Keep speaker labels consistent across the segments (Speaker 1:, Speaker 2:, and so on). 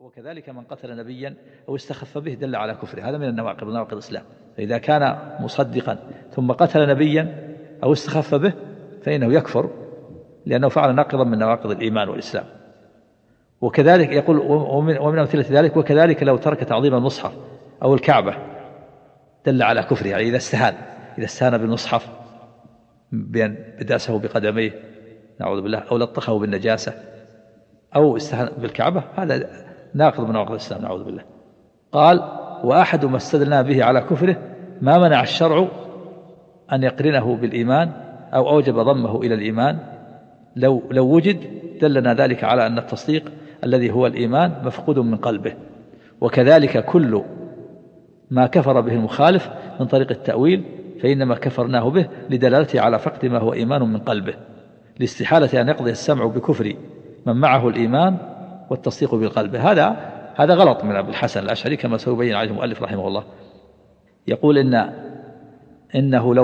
Speaker 1: وكذلك من قتل نبيا أو استخف به دل على كفره، هذا من النواقض، نواقض الإسلام. فإذا كان مصدقا ثم قتل نبيا أو استخف به فإنه يكفر، لأنه فعل ناقضا من نواقض الإيمان والإسلام. وكذلك يقول ومن أمثلة ذلك وكذلك لو ترك تعظيم المصحف أو الكعبة دل على كفره، يعني إذا استهان بالمصحف بأن بداسه بقدميه نعوذ بالله أو لطخه بالنجاسة أو استهان بالكعبة، هذا ناقض من نواقض الإسلام نعوذ بالله. قال وأحد ما استدلنا به على كفره ما منع الشرع أن يقرنه بالإيمان أو أوجب ضمه إلى الإيمان لو وجد دلنا ذلك على أن التصديق الذي هو الإيمان مفقود من قلبه. وكذلك كل ما كفر به المخالف من طريق التأويل فإنما كفرناه به لدلالته على فقد ما هو إيمان من قلبه، لاستحالة أن يقضي السمع بكفر من معه الإيمان والتصديق بالقلب. هذا غلط من أبي الحسن الأشعري كما سيبين عليه المؤلف رحمه الله. يقول إنه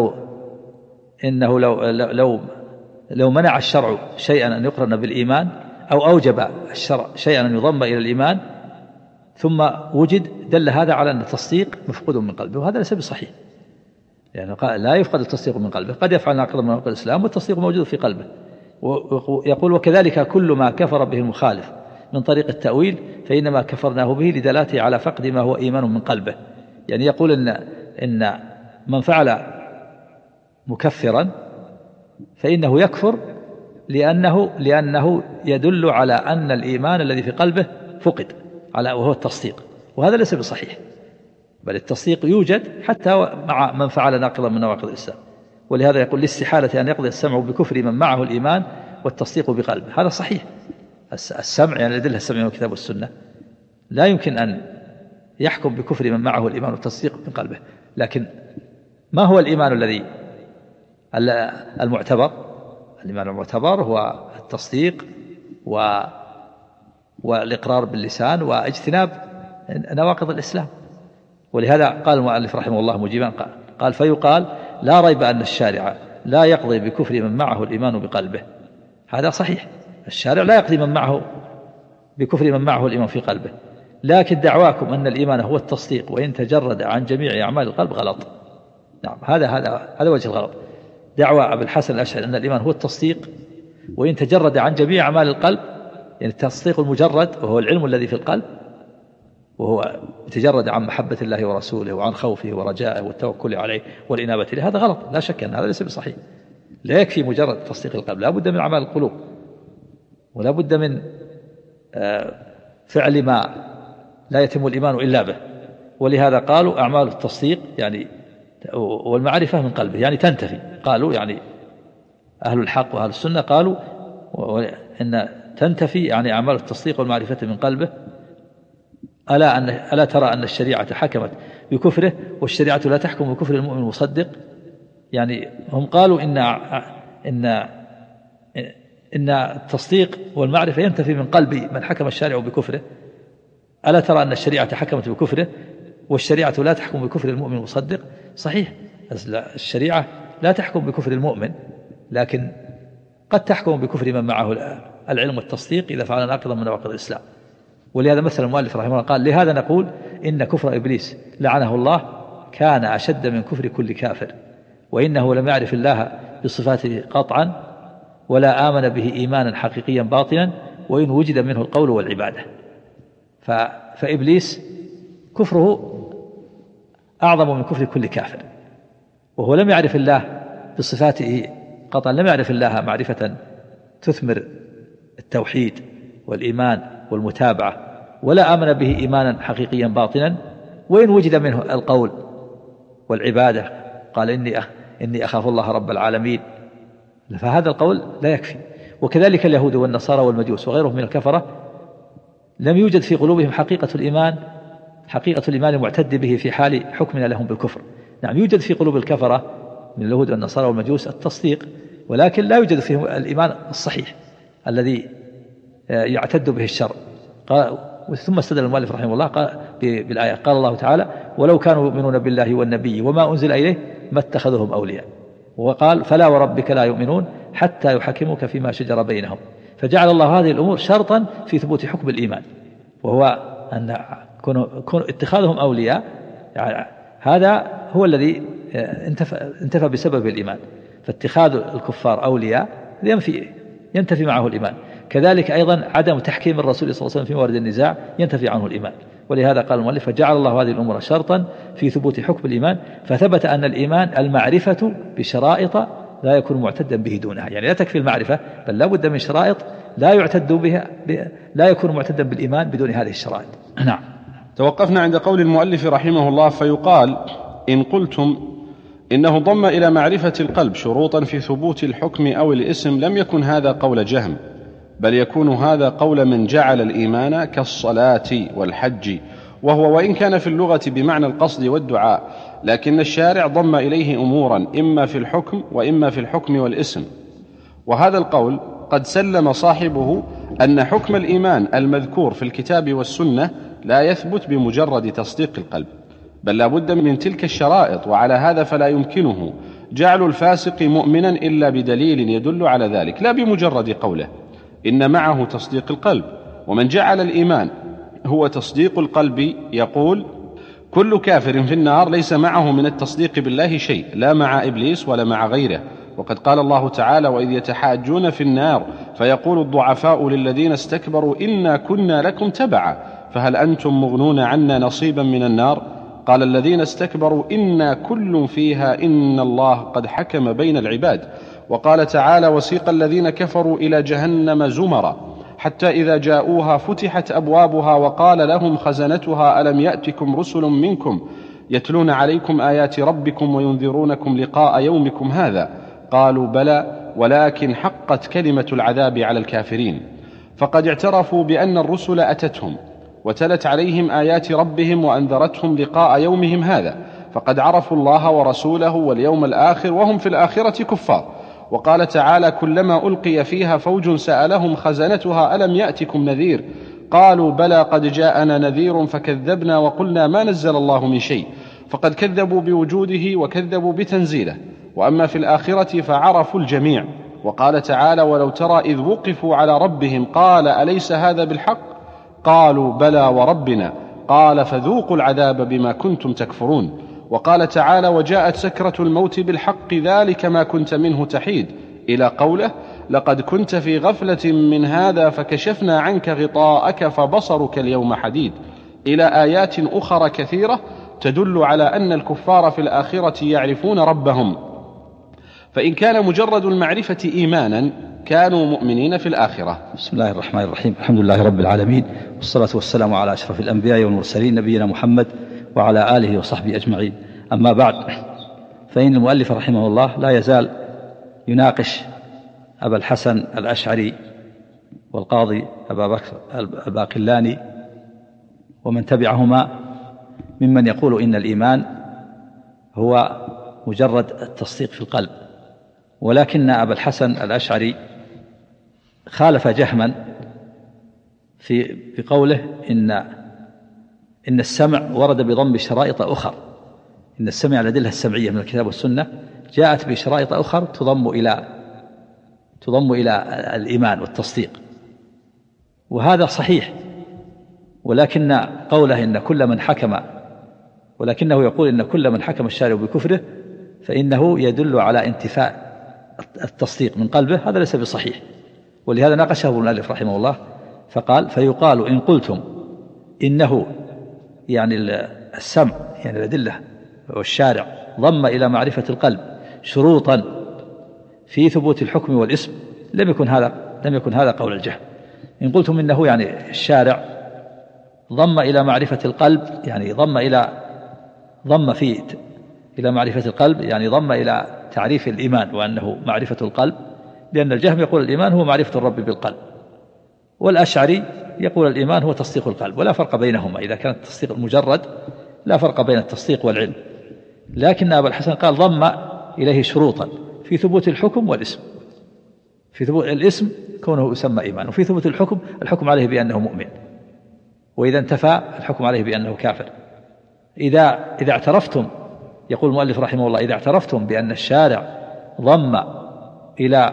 Speaker 1: لو منع الشرع شيئا أن يقرن بالإيمان أو أوجب الشرع شيئا أن يضم إلى الإيمان ثم وجد دل هذا على أن التصديق مفقود من قلبه، وهذا ليس بصحيح، يعني لا يفقد التصديق من قلبه، قد يفعل ناقضا من نواقض الإسلام والتصديق موجود في قلبه. يقول وكذلك كل ما كفر به المخالف من طريق التأويل فإنما كفرناه به لدلالته على فقد ما هو إيمان من قلبه. يعني يقول إن من فعل مكفرا فإنه يكفر لأنه يدل على أن الإيمان الذي في قلبه فقد وهو التصديق، وهذا ليس بصحيح، بل التصديق يوجد حتى مع من فعل ناقضا من نواقض الإسلام. ولهذا يقول لاستحالة أن يقضي السمع بكفر من معه الإيمان والتصديق بقلبه، هذا صحيح. السمع يعني الأدلة السمع والكتاب والسنة لا يمكن أن يحكم بكفر من معه الإيمان والتصديق من قلبه. لكن ما هو الإيمان الذي المعتبر؟ الإيمان المعتبر هو التصديق والإقرار باللسان واجتناب نواقض الإسلام. ولهذا قال المؤلف رحمه الله مجيبا قال فيقال لا ريب أن الشارع لا يقضي بكفر من معه الإيمان بقلبه. هذا صحيح، الشارع لا يقضي بكفر من معه الإيمان في قلبه، لكن دعواكم أن الإيمان هو التصديق وإن تجرد عن جميع أعمال القلب غلط. نعم، هذا وجه الغلط. دعوى أبي الحسن الأشعري أن الإيمان هو التصديق وإن تجرد عن جميع أعمال القلب، يعني التصديق المجرد وهو العلم الذي في القلب، وهو يتجرد عن محبة الله ورسوله وعن خوفه ورجائه والتوكل عليه والإنابة إليه، هذا غلط، لا شك أن هذا ليس بصحيح. لا يكفي مجرد تصديق القلب، لا بد من أعمال القلوب، ولا بد من فعل ما لا يتم الإيمان إلا به. ولهذا قالوا أعمال التصديق يعني والمعرفة من قلبه يعني تنتفي. قالوا يعني أهل الحق وأهل السنة قالوا إن تنتفي يعني أعمال التصديق والمعرفة من قلبه. ألا ترى أن الشريعة حكمت بكفره والشريعة لا تحكم بكفر المؤمن المصدق؟ يعني هم قالوا إن التصديق والمعرفة ينتفي من قلب من حكم الشارع بكفره. ألا ترى أن الشريعة حكمت بكفره والشريعة لا تحكم بكفر المؤمن المصدق؟ صحيح، الشريعة لا تحكم بكفر المؤمن، لكن قد تحكم بكفر من معه العلم والتصديق إذا فعل ناقضا من نواقض الإسلام. ولهذا مثل المؤلف رحمه الله قال لهذا نقول إن كفر إبليس لعنه الله كان أشد من كفر كل كافر، وإنه لم يعرف الله بصفاته قطعا ولا آمن به إيمانا حقيقيا باطنا وإن وجد منه القول والعبادة. فإبليس كفره أعظم من كفر كل كافر، وهو لم يعرف الله بصفاته قطعا، لم يعرف الله معرفة تثمر التوحيد والإيمان والمتابعة ولا آمن به إيمانا حقيقيا باطنا وإن وجد منه القول والعبادة. قال إني أخاف الله رب العالمين، فهذا القول لا يكفي. وكذلك اليهود والنصارى والمجوس وغيرهم من الكفرة لم يوجد في قلوبهم حقيقة الإيمان المعتد به في حال حكمنا لهم بالكفر. نعم، يوجد في قلوب الكفرة من اليهود والنصارى والمجوس التصديق، ولكن لا يوجد فيهم الإيمان الصحيح الذي يعتد به الشر. ثم استدل المؤلف رحمه الله بالآية قال الله تعالى ولو كانوا يؤمنون بالله والنبي وما أنزل إليه ما اتخذهم أولياء، وقال فلا وربك لا يؤمنون حتى يحكموك فيما شجر بينهم. فجعل الله هذه الأمور شرطا في ثبوت حكم الإيمان، وهو أن كون اتخاذهم أولياء يعني هذا هو الذي انتفى بسبب الإيمان. فاتخاذ الكفار أولياء ينتفي معه الإيمان. كذلك أيضا عدم تحكيم الرسول صلى الله عليه وسلم في موارد النزاع ينتفي عنه الإيمان. ولهذا قال المؤلف: فجعل الله هذه الأمور شرطا في ثبوت حكم الإيمان، فثبت أن الإيمان المعرفة بشرائط لا يكون معتدا به دونها. يعني لا تكفي المعرفة، بل لا بد من شرائط لا يعتد بها، لا يكون معتدا بالإيمان بدون هذه الشرائط. نعم.
Speaker 2: توقفنا عند قول المؤلف رحمه الله: فيقال إن قلتم إنه ضم إلى معرفة القلب شروطا في ثبوت الحكم أو الاسم، لم يكن هذا قول جهم، بل يكون هذا قول من جعل الإيمان كالصلاة والحج، وهو وإن كان في اللغة بمعنى القصد والدعاء، لكن الشارع ضم إليه أمورا إما في الحكم وإما في الحكم والاسم. وهذا القول قد سلم صاحبه أن حكم الإيمان المذكور في الكتاب والسنة لا يثبت بمجرد تصديق القلب، بل لا بد من تلك الشرائط. وعلى هذا فلا يمكنه جعل الفاسق مؤمنا إلا بدليل يدل على ذلك، لا بمجرد قوله إن معه تصديق القلب. ومن جعل الإيمان هو تصديق القلب يقول: كل كافر في النار ليس معه من التصديق بالله شيء، لا مع إبليس ولا مع غيره. وقد قال الله تعالى: وإذ يتحاجون في النار فيقول الضعفاء للذين استكبروا إنا كنا لكم تبعا فهل أنتم مغنون عنا نصيبا من النار؟ قال الذين استكبروا إنا كل فيها إن الله قد حكم بين العباد. وقال تعالى: وسيق الذين كفروا إلى جهنم زمرا حتى إذا جاءوها فتحت أبوابها وقال لهم خزنتها ألم يأتكم رسل منكم يتلون عليكم آيات ربكم وينذرونكم لقاء يومكم هذا؟ قالوا بلى ولكن حقت كلمة العذاب على الكافرين. فقد اعترفوا بأن الرسل أتتهم وتلت عليهم آيات ربهم وأنذرتهم لقاء يومهم هذا، فقد عرفوا الله ورسوله واليوم الآخر وهم في الآخرة كفار. وقال تعالى: كلما ألقي فيها فوج سألهم خزنتها ألم يأتكم نذير؟ قالوا بلى قد جاءنا نذير فكذبنا وقلنا ما نزل الله من شيء. فقد كذبوا بوجوده وكذبوا بتنزيله. وأما في الآخرة فعرفوا الجميع. وقال تعالى: ولو ترى إذ وقفوا على ربهم قال أليس هذا بالحق؟ قالوا بلى وربنا. قال فذوقوا العذاب بما كنتم تكفرون. وقال تعالى: وجاءت سكرة الموت بالحق ذلك ما كنت منه تحيد، إلى قوله: لقد كنت في غفلة من هذا فكشفنا عنك غطاءك فبصرك اليوم حديد، إلى آيات أخرى كثيرة تدل على أن الكفار في الآخرة يعرفون ربهم. فإن كان مجرد المعرفة إيمانا كانوا مؤمنين في الآخرة.
Speaker 1: بسم الله الرحمن الرحيم. الحمد لله رب العالمين، والصلاة والسلام على أشرف الأنبياء والمرسلين نبينا محمد وعلى آله وصحبه أجمعين. أما بعد، فإن المؤلف رحمه الله لا يزال يناقش أبا الحسن الأشعري والقاضي أبا بكر الباقلاني ومن تبعهما ممن يقول إن الإيمان هو مجرد التصديق في القلب. ولكن أبا الحسن الأشعري خالف جهما في بقوله إن السمع ورد بضم شرائط أخر، إن السمع الأدلة السمعية من الكتاب والسنة جاءت بشرائط أخر تضم إلى الإيمان والتصديق، وهذا صحيح. ولكن قوله إن كل من حكم، ولكنه يقول إن كل من حكم الشارع بكفره فإنه يدل على انتفاء التصديق من قلبه، هذا ليس بصحيح. ولهذا ناقشه المؤلف رحمه الله فقال: فيقال إن قلتم إنه يعني السمع يعني الأدلة والشارع ضم إلى معرفة القلب شروطا في ثبوت الحكم والاسم، لم يكن هذا قول الجهم. إن قلتم إنه يعني الشارع ضم إلى معرفة القلب، يعني ضم إلى معرفة القلب، يعني ضم إلى تعريف الإيمان وأنه معرفة القلب، لأن الجهم يقول الإيمان هو معرفة الرب بالقلب، والأشعري يقول الإيمان هو تصديق القلب، ولا فرق بينهما. إذا كان التصديق المجرد لا فرق بين التصديق والعلم. لكن أبا الحسن قال ضم إليه شروطا في ثبوت الحكم والاسم. في ثبوت الاسم كونه يسمى إيمان، وفي ثبوت الحكم عليه بأنه مؤمن، وإذا انتفى الحكم عليه بأنه كافر. إذا اعترفتم، يقول المؤلف رحمه الله، إذا اعترفتم بأن الشارع ضم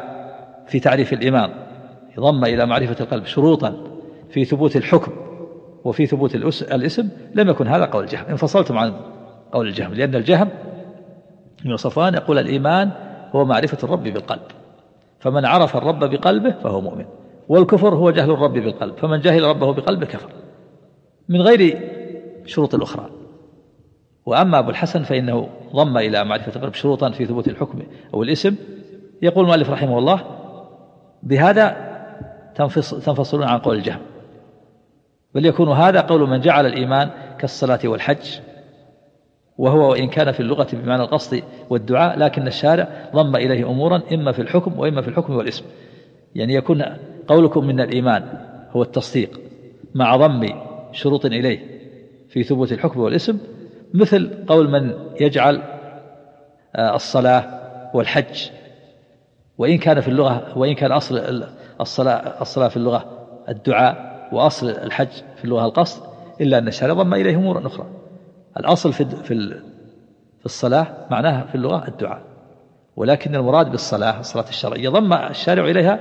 Speaker 1: في تعريف الإيمان ضم إلى معرفة القلب شروطا في ثبوت الحكم وفي ثبوت الاسم لم يكن هذا قول الجهم. انفصلتم عن قول الجهم، لأن الجهم من صفوان يقول الإيمان هو معرفة الرب بالقلب، فمن عرف الرب بقلبه فهو مؤمن، والكفر هو جهل الرب بالقلب، فمن جهل ربه بقلبه كفر، من غير شروط الأخرى. وأما أبو الحسن فإنه ضم إلى معرفة القلب شروطا في ثبوت الحكم أو الاسم. يقول المؤلف رحمه الله: بهذا تنفصلون عن قول الجهم، بل يكون هذا قول من جعل الإيمان كالصلاة والحج، وهو وإن كان في اللغة بمعنى القصد والدعاء، لكن الشارع ضم إليه أمورا إما في الحكم وإما في الحكم والاسم. يعني يكون قولكم من الإيمان هو التصديق مع ضم شروط إليه في ثبوت الحكم والاسم، مثل قول من يجعل الصلاة والحج وإن كان في اللغة، وإن كان أصل الصلاة في اللغة الدعاء وأصل الحج في اللغة القصد، إلا أن الشارع ضم إليه أمورا أخرى. الأصل في الصلاة معناها في اللغة الدعاء، ولكن المراد بالصلاة الصلاة الشرعية ضم الشارع إليها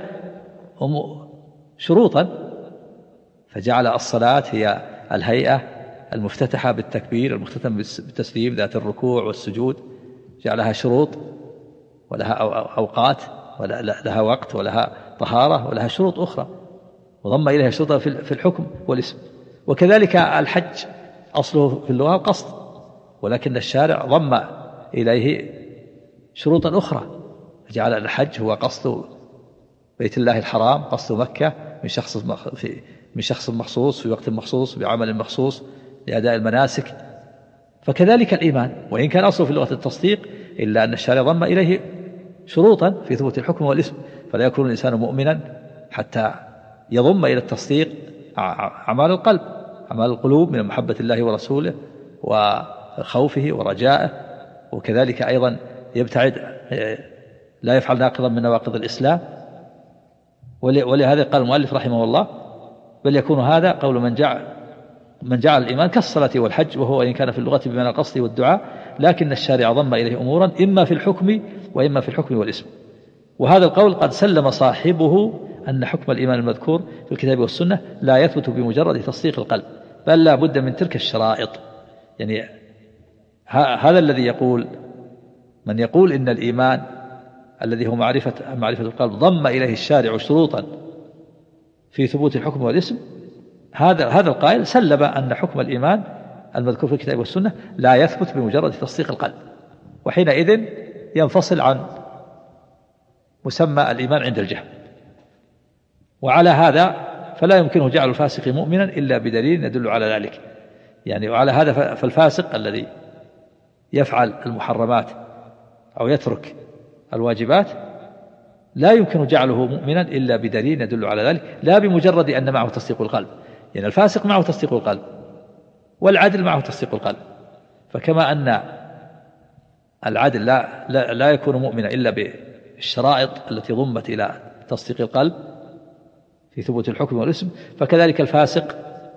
Speaker 1: شروطا، فجعل الصلاة هي الهيئة المفتتحة بالتكبير المختتم بالتسليم ذات الركوع والسجود، جعلها شروط ولها أوقات ولها وقت ولها طهارة ولها شروط أخرى، وضم إليها شروطا في الحكم والاسم. وكذلك الحج أصله في اللغة القصد، ولكن الشارع ضم إليه شروطا أخرى، جعل الحج هو قصد بيت الله الحرام، قصد مكة من شخص مخصوص في وقت مخصوص بعمل مخصوص لأداء المناسك. فكذلك الإيمان وإن كان أصله في اللغة التصديق، إلا أن الشارع ضم إليه شروطا في ثبوت الحكم والاسم، فلا يكون الإنسان مؤمنا حتى يضم إلى التصديق أعمال القلب، أعمال القلوب من محبة الله ورسوله وخوفه ورجائه، وكذلك أيضا يبتعد لا يفعل ناقضا من نواقض الإسلام. ولهذا قال المؤلف رحمه الله: بل يكون هذا قول من جعل الإيمان كالصلاة والحج، وهو إن كان في اللغة بمعنى القصد والدعاء، لكن الشارع ضم إليه أمورا إما في الحكم وإما في الحكم والاسم. وهذا القول قد سلم صاحبه أن حكم الإيمان المذكور في الكتاب والسنة لا يثبت بمجرد تصديق القلب، بل لا بد من تلك الشرائط. يعني هذا الذي يقول من يقول إن الإيمان الذي هو معرفة القلب ضم إليه الشارع شروطا في ثبوت الحكم والاسم، هذا القائل سلم أن حكم الإيمان المذكور في الكتاب والسنة لا يثبت بمجرد تصديق القلب، وحينئذ ينفصل عن مسمى الإيمان عند الجهم. وعلى هذا فلا يمكنه جعل الفاسق مؤمنا إلا بدليل يدل على ذلك. يعني وعلى هذا فالفاسق الذي يفعل المحرمات أو يترك الواجبات لا يمكن جعله مؤمنا إلا بدليل يدل على ذلك، لا بمجرد أن معه تصديق القلب. يعني الفاسق معه تصديق القلب والعدل معه تصديق القلب، فكما أن العدل لا يكون مؤمنا إلا بالشرائط التي ضمت إلى تصديق القلب في ثبوت الحكم والاسم، فكذلك الفاسق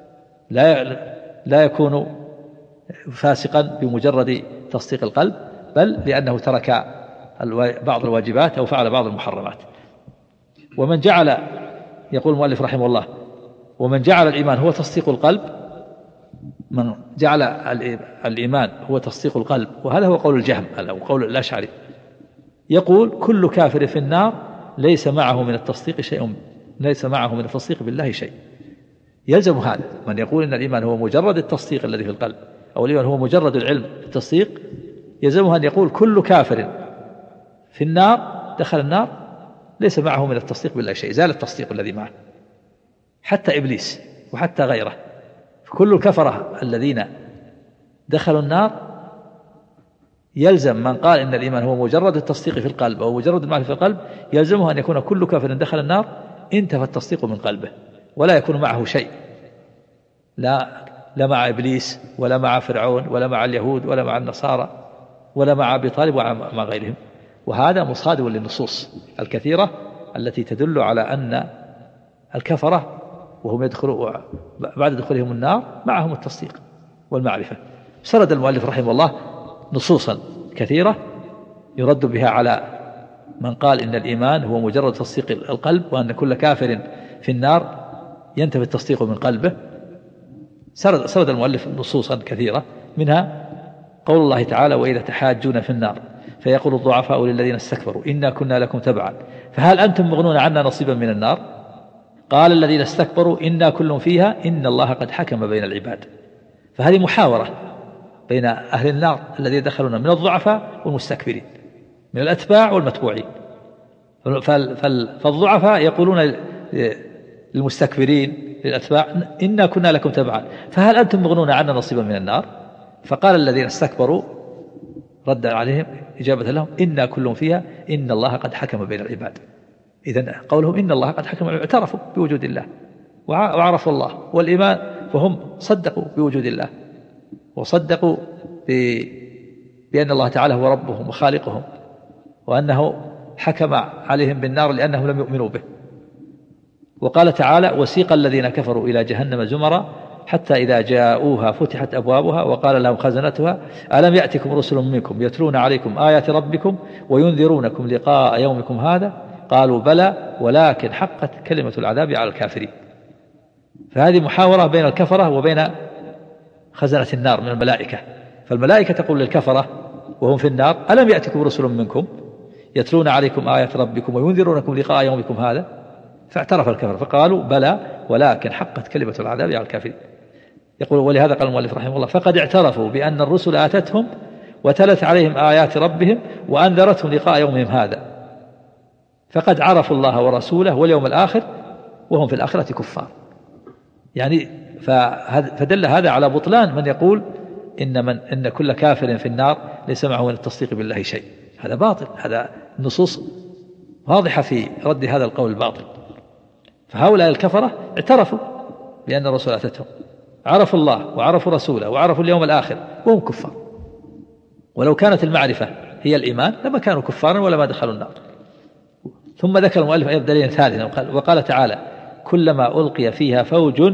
Speaker 1: لا يكون فاسقا بمجرد تصديق القلب، بل لأنه ترك بعض الواجبات أو فعل بعض المحرمات. ومن جعل، يقول المؤلف رحمه الله: ومن جعل الإيمان هو تصديق القلب، من جعل الإيمان هو تصديق القلب، وهذا هو قول الجهم أو قول الأشعري، يقول: كل كافر في النار ليس معه من التصديق شيء، ليس معه من التصديق بالله شيء. يلزم هذا من يقول إن الإيمان هو مجرد التصديق الذي في القلب، أو الإيمان هو مجرد العلم التصديق، يلزمه أن يقول كل كافر في النار دخل النار ليس معه من التصديق بالله شيء، زال التصديق الذي معه، حتى إبليس وحتى غيره. كل الكفرة الذين دخلوا النار يلزم من قال إن الإيمان هو مجرد التصديق في القلب أو مجرد المعرفة في القلب، يلزمه أن يكون كل كافر دخل النار انتفى التصديق من قلبه، ولا يكون معه شيء، لا مع إبليس ولا مع فرعون ولا مع اليهود ولا مع النصارى ولا مع أبي طالب ولا مع غيرهم. وهذا مصادم للنصوص الكثيرة التي تدل على أن الكفرة وهم يدخلوا بعد دخولهم النار معهم التصديق والمعرفة. سرد المؤلف رحمه الله نصوصا كثيرة يرد بها على من قال إن الإيمان هو مجرد تصديق القلب، وأن كل كافر في النار ينتفي التصديق من قلبه. سرد المؤلف نصوصا كثيرة، منها قول الله تعالى: وإذا تحاجون في النار فيقول الضعفاء للذين استكبروا إنا كنا لكم تبعا فهل أنتم مغنون عنا نصيبا من النار؟ قال الذين استكبروا إنا كل فيها إن الله قد حكم بين العباد. فهذه محاورة بين أهل النار الذين دخلون من الضعفاء والمستكبرين، من الأتباع والمتبوعين. فالضعفاء يقولون للمستكبرين للأتباع: إنا كنا لكم تبعا فهل أنتم مغنون عنا نصيبا من النار؟ فقال الذين استكبروا رد عليهم إجابة لهم: إنا كل فيها إن الله قد حكم بين العباد. إذن قولهم إن الله قد حكم، اعترفوا بوجود الله وعرفوا الله والإيمان، فهم صدقوا بوجود الله وصدقوا بأن الله تعالى هو ربهم وخالقهم، وأنه حكم عليهم بالنار لأنهم لم يؤمنوا به. وقال تعالى: وسيق الذين كفروا إلى جهنم زمرا حتى إذا جاءوها فتحت أبوابها وقال لهم خزنتها ألم يأتكم رسل منكم يتلون عليكم آيات ربكم وينذرونكم لقاء يومكم هذا قالوا بلى ولكن حقت كلمة العذاب على الكافرين. فهذه محاورة بين الكفرة وبين خزنة النار من الملائكة. فالملائكة تقول للكفرة وهم في النار: ألم يأتكم رسل منكم يتلون عليكم آيات ربكم وينذرونكم لقاء يومكم هذا؟ فاعترف الكفر فقالوا بلى ولكن حقت كلمة العذاب على الكافرين. يقول: ولهذا قال المؤلف رحمه الله: فقد اعترفوا بأن الرسل آتتهم وتلت عليهم آيات ربهم وأنذرتهم لقاء يومهم هذا، فقد عرفوا الله ورسوله واليوم الآخر وهم في الآخرة كفار. يعني فدل هذا على بطلان من يقول إن كل كافر في النار ليس معه من التصديق بالله شيء. هذا باطل، هذا النصوص واضحة في رد هذا القول الباطل. فهؤلاء الكفرة اعترفوا بأن الرسول أتتهم، عرفوا الله وعرفوا رسوله وعرفوا اليوم الآخر وهم كفار. ولو كانت المعرفة هي الإيمان لما كانوا كفارا ولا ما دخلوا النار. ثم ذكر المؤلف أيضا دليلا ثالثا وقال تعالى: كلما ألقي فيها فوج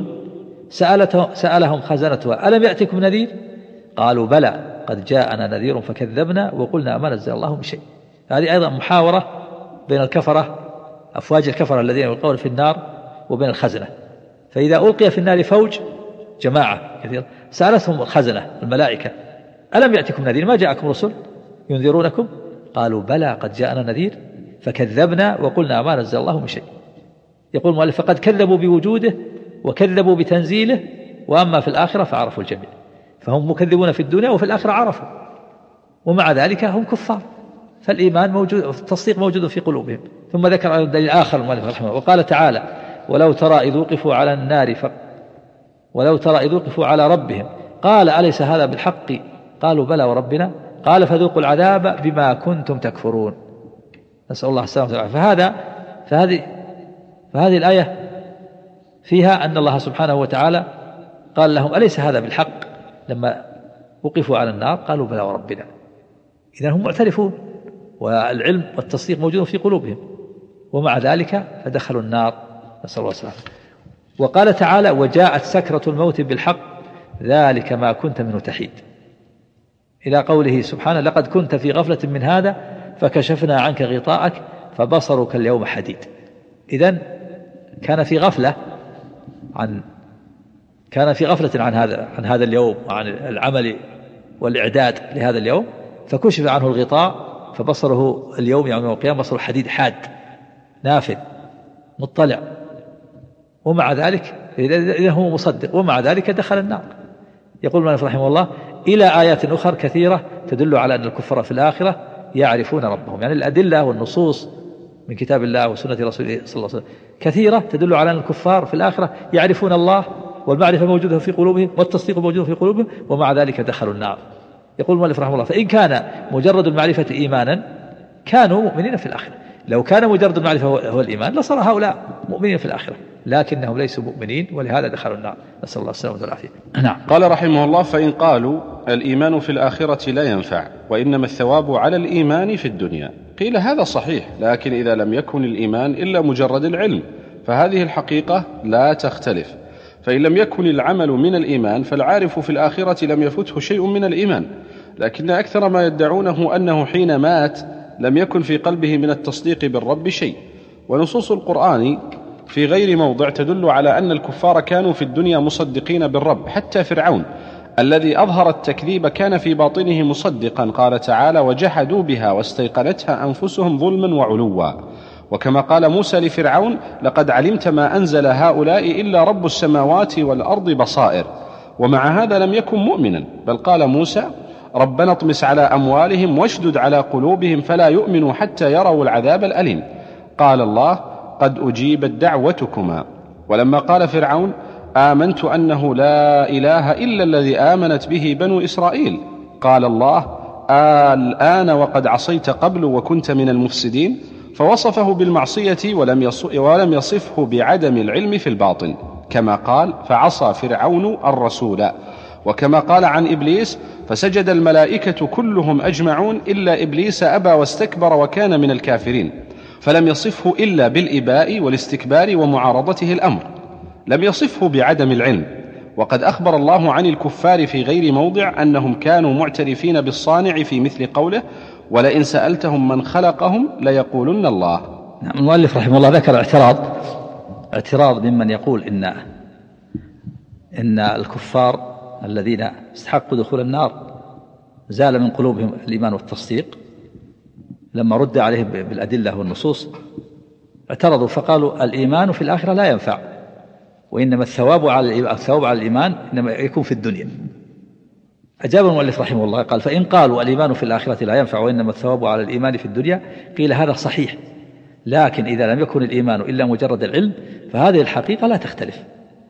Speaker 1: سألهم خزنتها ألم يأتكم نذير؟ قالوا بلى قد جاءنا نذير فكذبنا وقلنا ما نزل الله من شيء. هذه أيضا محاورة بين الكفرة، أفواج الكفرة الذين يلقون في النار، وبين الخزنة. فإذا ألقي في النار فوج جماعة كثير سألتهم الخزنة الملائكة: ألم يأتكم نذير؟ ما جاءكم رسل ينذرونكم؟ قالوا بلى قد جاءنا نذير فكذبنا وقلنا ما نزل الله من شيء. يقول المؤلف: فقد كذبوا بوجوده وكذبوا بتنزيله، وأما في الآخرة فعرفوا الجميع. فهم مكذبون في الدنيا وفي الآخرة عرفوا، ومع ذلك هم كفار. فالإيمان موجود، التصديق موجود في قلوبهم. ثم ذكر دليل آخر المؤلف رحمه الله وقال تعالى: ولو ترى إذ وقفوا على النار ولو ترى إذ وقفوا على ربهم قال أليس هذا بالحق؟ قالوا بلى وربنا قال فذوقوا العذاب بما كنتم تكفرون. نسأل الله السلامة والعافية. فهذه الآية فيها أن الله سبحانه وتعالى قال لهم أليس هذا بالحق؟ لما وقفوا على النار قالوا بلى وربنا. إذن هم معترفون والعلم والتصديق موجود في قلوبهم، ومع ذلك فدخلوا النار، نسأل الله السلامة. وقال تعالى: وجاءت سكرة الموت بالحق ذلك ما كنت منه تحيد، إلى قوله سبحانه: لقد كنت في غفلة من هذا فكشفنا عنك غطاءك فبصرك اليوم حديد. إذن كان في غفلة عن هذا اليوم وعن العمل والإعداد لهذا اليوم، فكشف عنه الغطاء فبصره اليوم يوم القيامة بصر حديد حاد نافذ مطلع، ومع ذلك إذا هو مصدق ومع ذلك دخل النار. يقول المؤلف رحمه الله: إلى آيات أخرى كثيرة تدل على أن الكفار في الآخرة يعرفون ربهم. يعني الأدلة والنصوص من كتاب الله وسنة رسوله صلى الله عليه وسلم كثيرة تدل على أن الكفار في الآخرة يعرفون الله، والمعرفة موجودة في قلوبهم والتصديق موجود في قلوبهم، ومع ذلك دخلوا النار. يقول المؤلف رحمه الله: فإن كان مجرد المعرفة إيمانا كانوا مؤمنين في الآخرة. لو كان مجرد المعرفة هو الإيمان لصار هؤلاء مؤمنين في الآخرة، لكنهم ليسوا مؤمنين ولهذا دخلوا النار، نسأل الله السلامة والعافية. نعم.
Speaker 2: قال رحمه الله: فإن قالوا الإيمان في الآخرة لا ينفع وإنما الثواب على الإيمان في الدنيا، قيل هذا صحيح، لكن إذا لم يكن الإيمان إلا مجرد العلم فهذه الحقيقة لا تختلف. فإن لم يكن العمل من الإيمان فالعارف في الآخرة لم يفته شيء من الإيمان، لكن أكثر ما يدعونه أنه حين مات لم يكن في قلبه من التصديق بالرب شيء. ونصوص القرآن في غير موضع تدل على أن الكفار كانوا في الدنيا مصدقين بالرب، حتى فرعون الذي أظهر التكذيب كان في باطنه مصدقا. قال تعالى: وجحدوا بها واستيقنتها أنفسهم ظلما وعلوا. وكما قال موسى لفرعون: لقد علمت ما أنزل هؤلاء إلا رب السماوات والأرض بصائر. ومع هذا لم يكن مؤمنا، بل قال موسى: ربنا اطمس على أموالهم واشدد على قلوبهم فلا يؤمنوا حتى يروا العذاب الأليم. قال الله: قد أجيبت دعوتكما. ولما قال فرعون: آمنت أنه لا إله إلا الذي آمنت به بنو إسرائيل، قال الله: الآن وقد عصيت قبل وكنت من المفسدين. فوصفه بالمعصية ولم يصفه بعدم العلم في الباطن، كما قال: فعصى فرعون الرسول. وكما قال عن إبليس: فسجد الملائكة كلهم أجمعون إلا إبليس أبى واستكبر وكان من الكافرين. فلم يصفه إلا بالإباء والاستكبار ومعارضته الأمر، لم يصفه بعدم العلم. وقد أخبر الله عن الكفار في غير موضع أنهم كانوا معترفين بالصانع في مثل قوله: ولئن سألتهم من خلقهم ليقولن الله.
Speaker 1: المؤلف رحمه الله ذكر اعتراض ممن يقول إن الكفار الذين استحقوا دخول النار زال من قلوبهم الإيمان والتصديق. لما رد عليهم بالأدلة والنصوص اعترضوا فقالوا: الإيمان في الآخرة لا ينفع، وإنما الثواب على الإيمان إنما يكون في الدنيا. أجاب المؤلف رحمه الله قال: فإن قالوا الإيمان في الآخرة لا ينفع وإنما الثواب على الإيمان في الدنيا، قيل هذا صحيح، لكن إذا لم يكن الإيمان إلا مجرد العلم فهذه الحقيقة لا تختلف.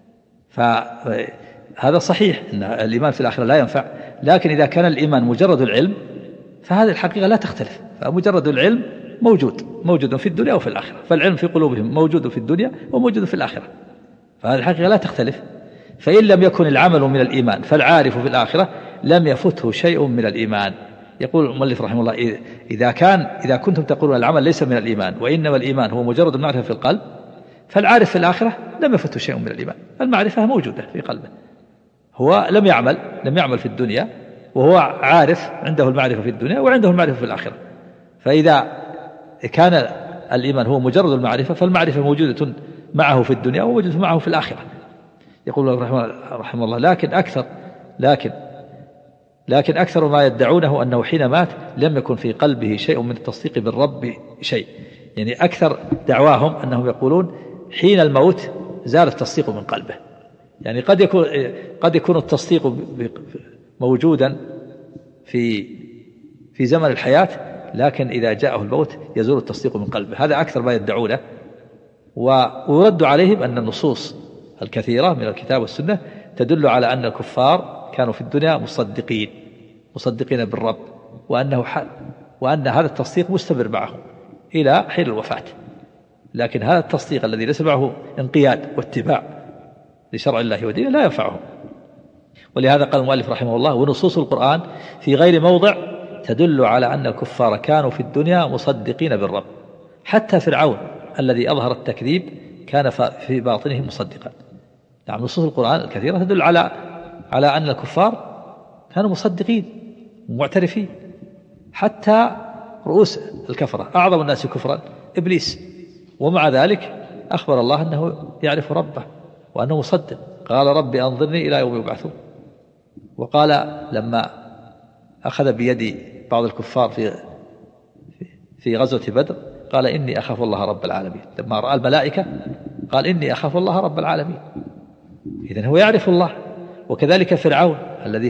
Speaker 1: فهذا صحيح أن الإيمان في الآخرة لا ينفع، لكن إذا كان الإيمان مجرد العلم فهذه الحقيقة لا تختلف. فمجرد العلم موجود في الدنيا وفي الآخرة، فالعلم في قلوبهم موجود في الدنيا وموجود في الآخرة، فهذه الحقيقة لا تختلف. فإن لم يكن العمل من الإيمان فالعارف في الآخرة لم يفته شيء من الإيمان. يقول المؤلف رحمه الله: إذا كنتم تقولون العمل ليس من الإيمان وإنما الإيمان هو مجرد المعرفة في القلب، فالعارف في الآخرة لم يفته شيء من الإيمان، المعرفة موجودة في قلبه، هو لم يعمل في الدنيا وهو عارف، عنده المعرفة في الدنيا وعنده المعرفة في الآخرة. فإذا كان الإيمان هو مجرد المعرفة فالمعرفة موجودة معه في الدنيا وموجودة معه في الآخرة. يقول رحمه الله: لكن أكثر ما يدعونه أنه حين مات لم يكن في قلبه شيء من التصديق بالرب شيء. يعني أكثر دعواهم أنهم يقولون حين الموت زال التصديق من قلبه. يعني قد يكون التصديق موجودا في زمن الحياة، لكن إذا جاءه الموت يزول التصديق من قلبه. هذا أكثر ما يدعونه. ويرد عليهم أن النصوص الكثيرة من الكتاب والسنة تدل على أن الكفار كانوا في الدنيا مصدقين بالرب، وأن هذا التصديق مستمر معهم إلى حين الوفاة. لكن هذا التصديق الذي ليس معه انقياد واتباع لشرع الله ودينه لا ينفعهم. ولهذا قال المؤلف رحمه الله: ونصوص القرآن في غير موضع تدل على أن الكفار كانوا في الدنيا مصدقين بالرب، حتى فرعون الذي أظهر التكذيب كان في باطنه مصدقا. نعم، نصوص القرآن الكثيرة تدل على أن الكفار كانوا مصدقين ومعترفين، حتى رؤوس الكفرة أعظم الناس كفرا إبليس، ومع ذلك أخبر الله أنه يعرف ربه وأنه مصدق. قال: رب أنظرني إلى يوم يبعثون. وقال لما أخذ بيد بعض الكفار في غزوة بدر قال: إني أخاف الله رب العالمين. لما رأى الملائكة قال: إني أخاف الله رب العالمين. إذن هو يعرف الله. وكذلك فرعون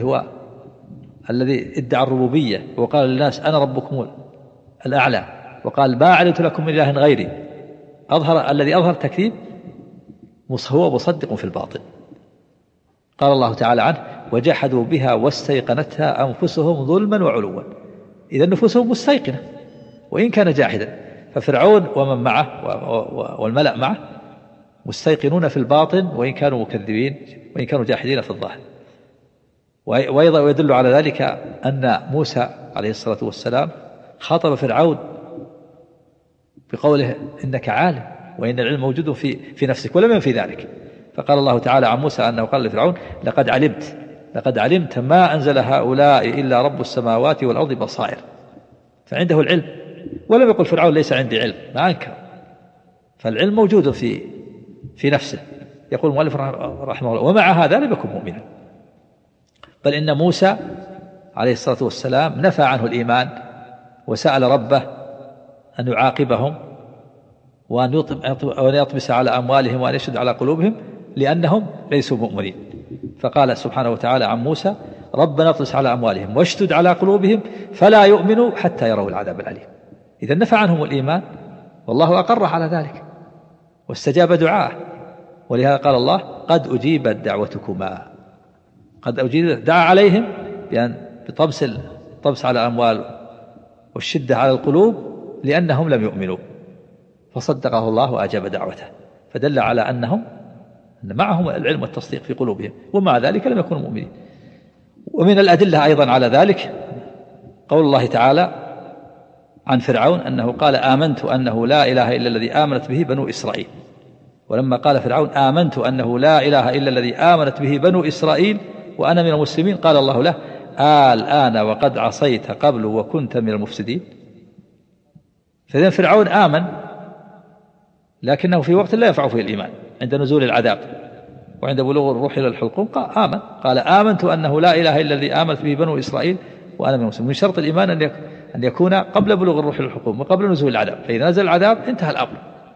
Speaker 1: الذي ادعى الربوبية وقال للناس: أنا ربكم الأعلى، وقال: ما علمت لكم من إله غيري. الذي أظهر التكذيب هو مصدق في الباطن. قال الله تعالى عنه: وجحدوا بها واستيقنتها أنفسهم ظلما وعلوا. إذا نفوسهم مستيقنة وإن كان جاحدا. ففرعون ومن معه والملأ معه مستيقنون في الباطن وإن كانوا مكذبين وإن كانوا جاحدين في الظاهر. وأيضا يدل على ذلك أن موسى عليه الصلاة والسلام خاطب فرعون بقوله: إنك عالم وإن العلم موجود في نفسك ولم ينفي ذلك. فقال الله تعالى عن موسى أنه قال لفرعون: لقد علمت ما أنزل هؤلاء إلا رب السماوات والأرض بصائر. فعنده العلم، ولم يقل فرعون ليس عندي علم، ما أنكر. فالعلم موجود في نفسه. يقول المؤلف رحمه الله: ومع هذا لم يكن مؤمنا، بل إن موسى عليه الصلاة والسلام نفى عنه الإيمان وسأل ربه أن يعاقبهم وأن يطمس على أموالهم وأن يشد على قلوبهم لأنهم ليسوا مؤمنين. فقال سبحانه وتعالى عن موسى: ربنا اطمس على أموالهم واشتد على قلوبهم فلا يؤمنوا حتى يروا العذاب الأليم. إذا نفى عنهم الإيمان والله أقر على ذلك واستجاب دعاءه، ولهذا قال الله: قد أجيبت دعوتكما. قد أجيبت، دعا عليهم بأن بطمس على الأموال والشدة على القلوب لأنهم لم يؤمنوا، فصدقه الله وأجاب دعوته، فدل على أن معهم العلم والتصديق في قلوبهم، ومع ذلك لم يكونوا مؤمنين. ومن الأدلة أيضا على ذلك قول الله تعالى عن فرعون أنه قال: آمنت أنه لا إله إلا الذي آمنت به بنو إسرائيل. ولما قال فرعون: آمنت أنه لا إله إلا الذي آمنت به بنو إسرائيل وأنا من المسلمين، قال الله له: الآن وقد عصيت قبل وكنت من المفسدين. فإذن فرعون آمن، لكنه في وقت لا ينفع فيه الإيمان، عند نزول العذاب وعند بلوغ الروح إلى الحلقوم آمن، قال: آمنت أنه لا إله إلا الذي آمنت به بنو إسرائيل وأنا من المسلمين. من شرط الإيمان أن يكون قبل بلوغ الروح إلى الحلقوم وقبل نزول العذاب، فإذا نزل العذاب انتهى الأمر.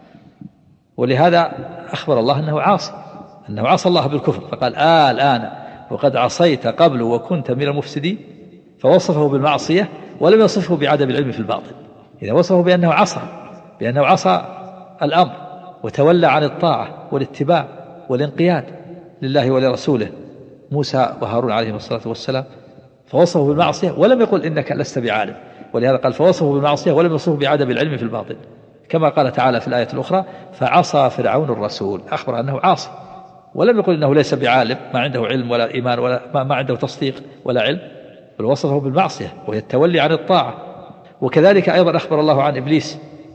Speaker 1: ولهذا أخبر الله أنه عصى الله بالكفر، فقال: الآن وقد عصيت قبل وكنت من المفسدين، فوصفه بالمعصية ولم يصفه بعدم العلم في الباطل. إذا وصفه بأنه عصى الأمر وتولى عن الطاعة والاتباع والانقياد لله ولرسوله موسى وهارون عليهم الصلاة والسلام، فوصفه بالمعصية ولم يقل إنك لست بعالم، ولهذا قال: فوصفه بالمعصية ولم يصفه بعدم العلم في الباطل، كما قال تعالى في الآية الأخرى: فعصى فرعون الرسول، أخبر أنه عاصي ولم يقل إنه ليس بعالم، ما عنده علم ولا إيمان ولا ما عنده تصديق ولا علم، بل وصفه بالمعصية وهي التولي عن الطاعة. وكذلك أيضا أخبر الله عن إبليس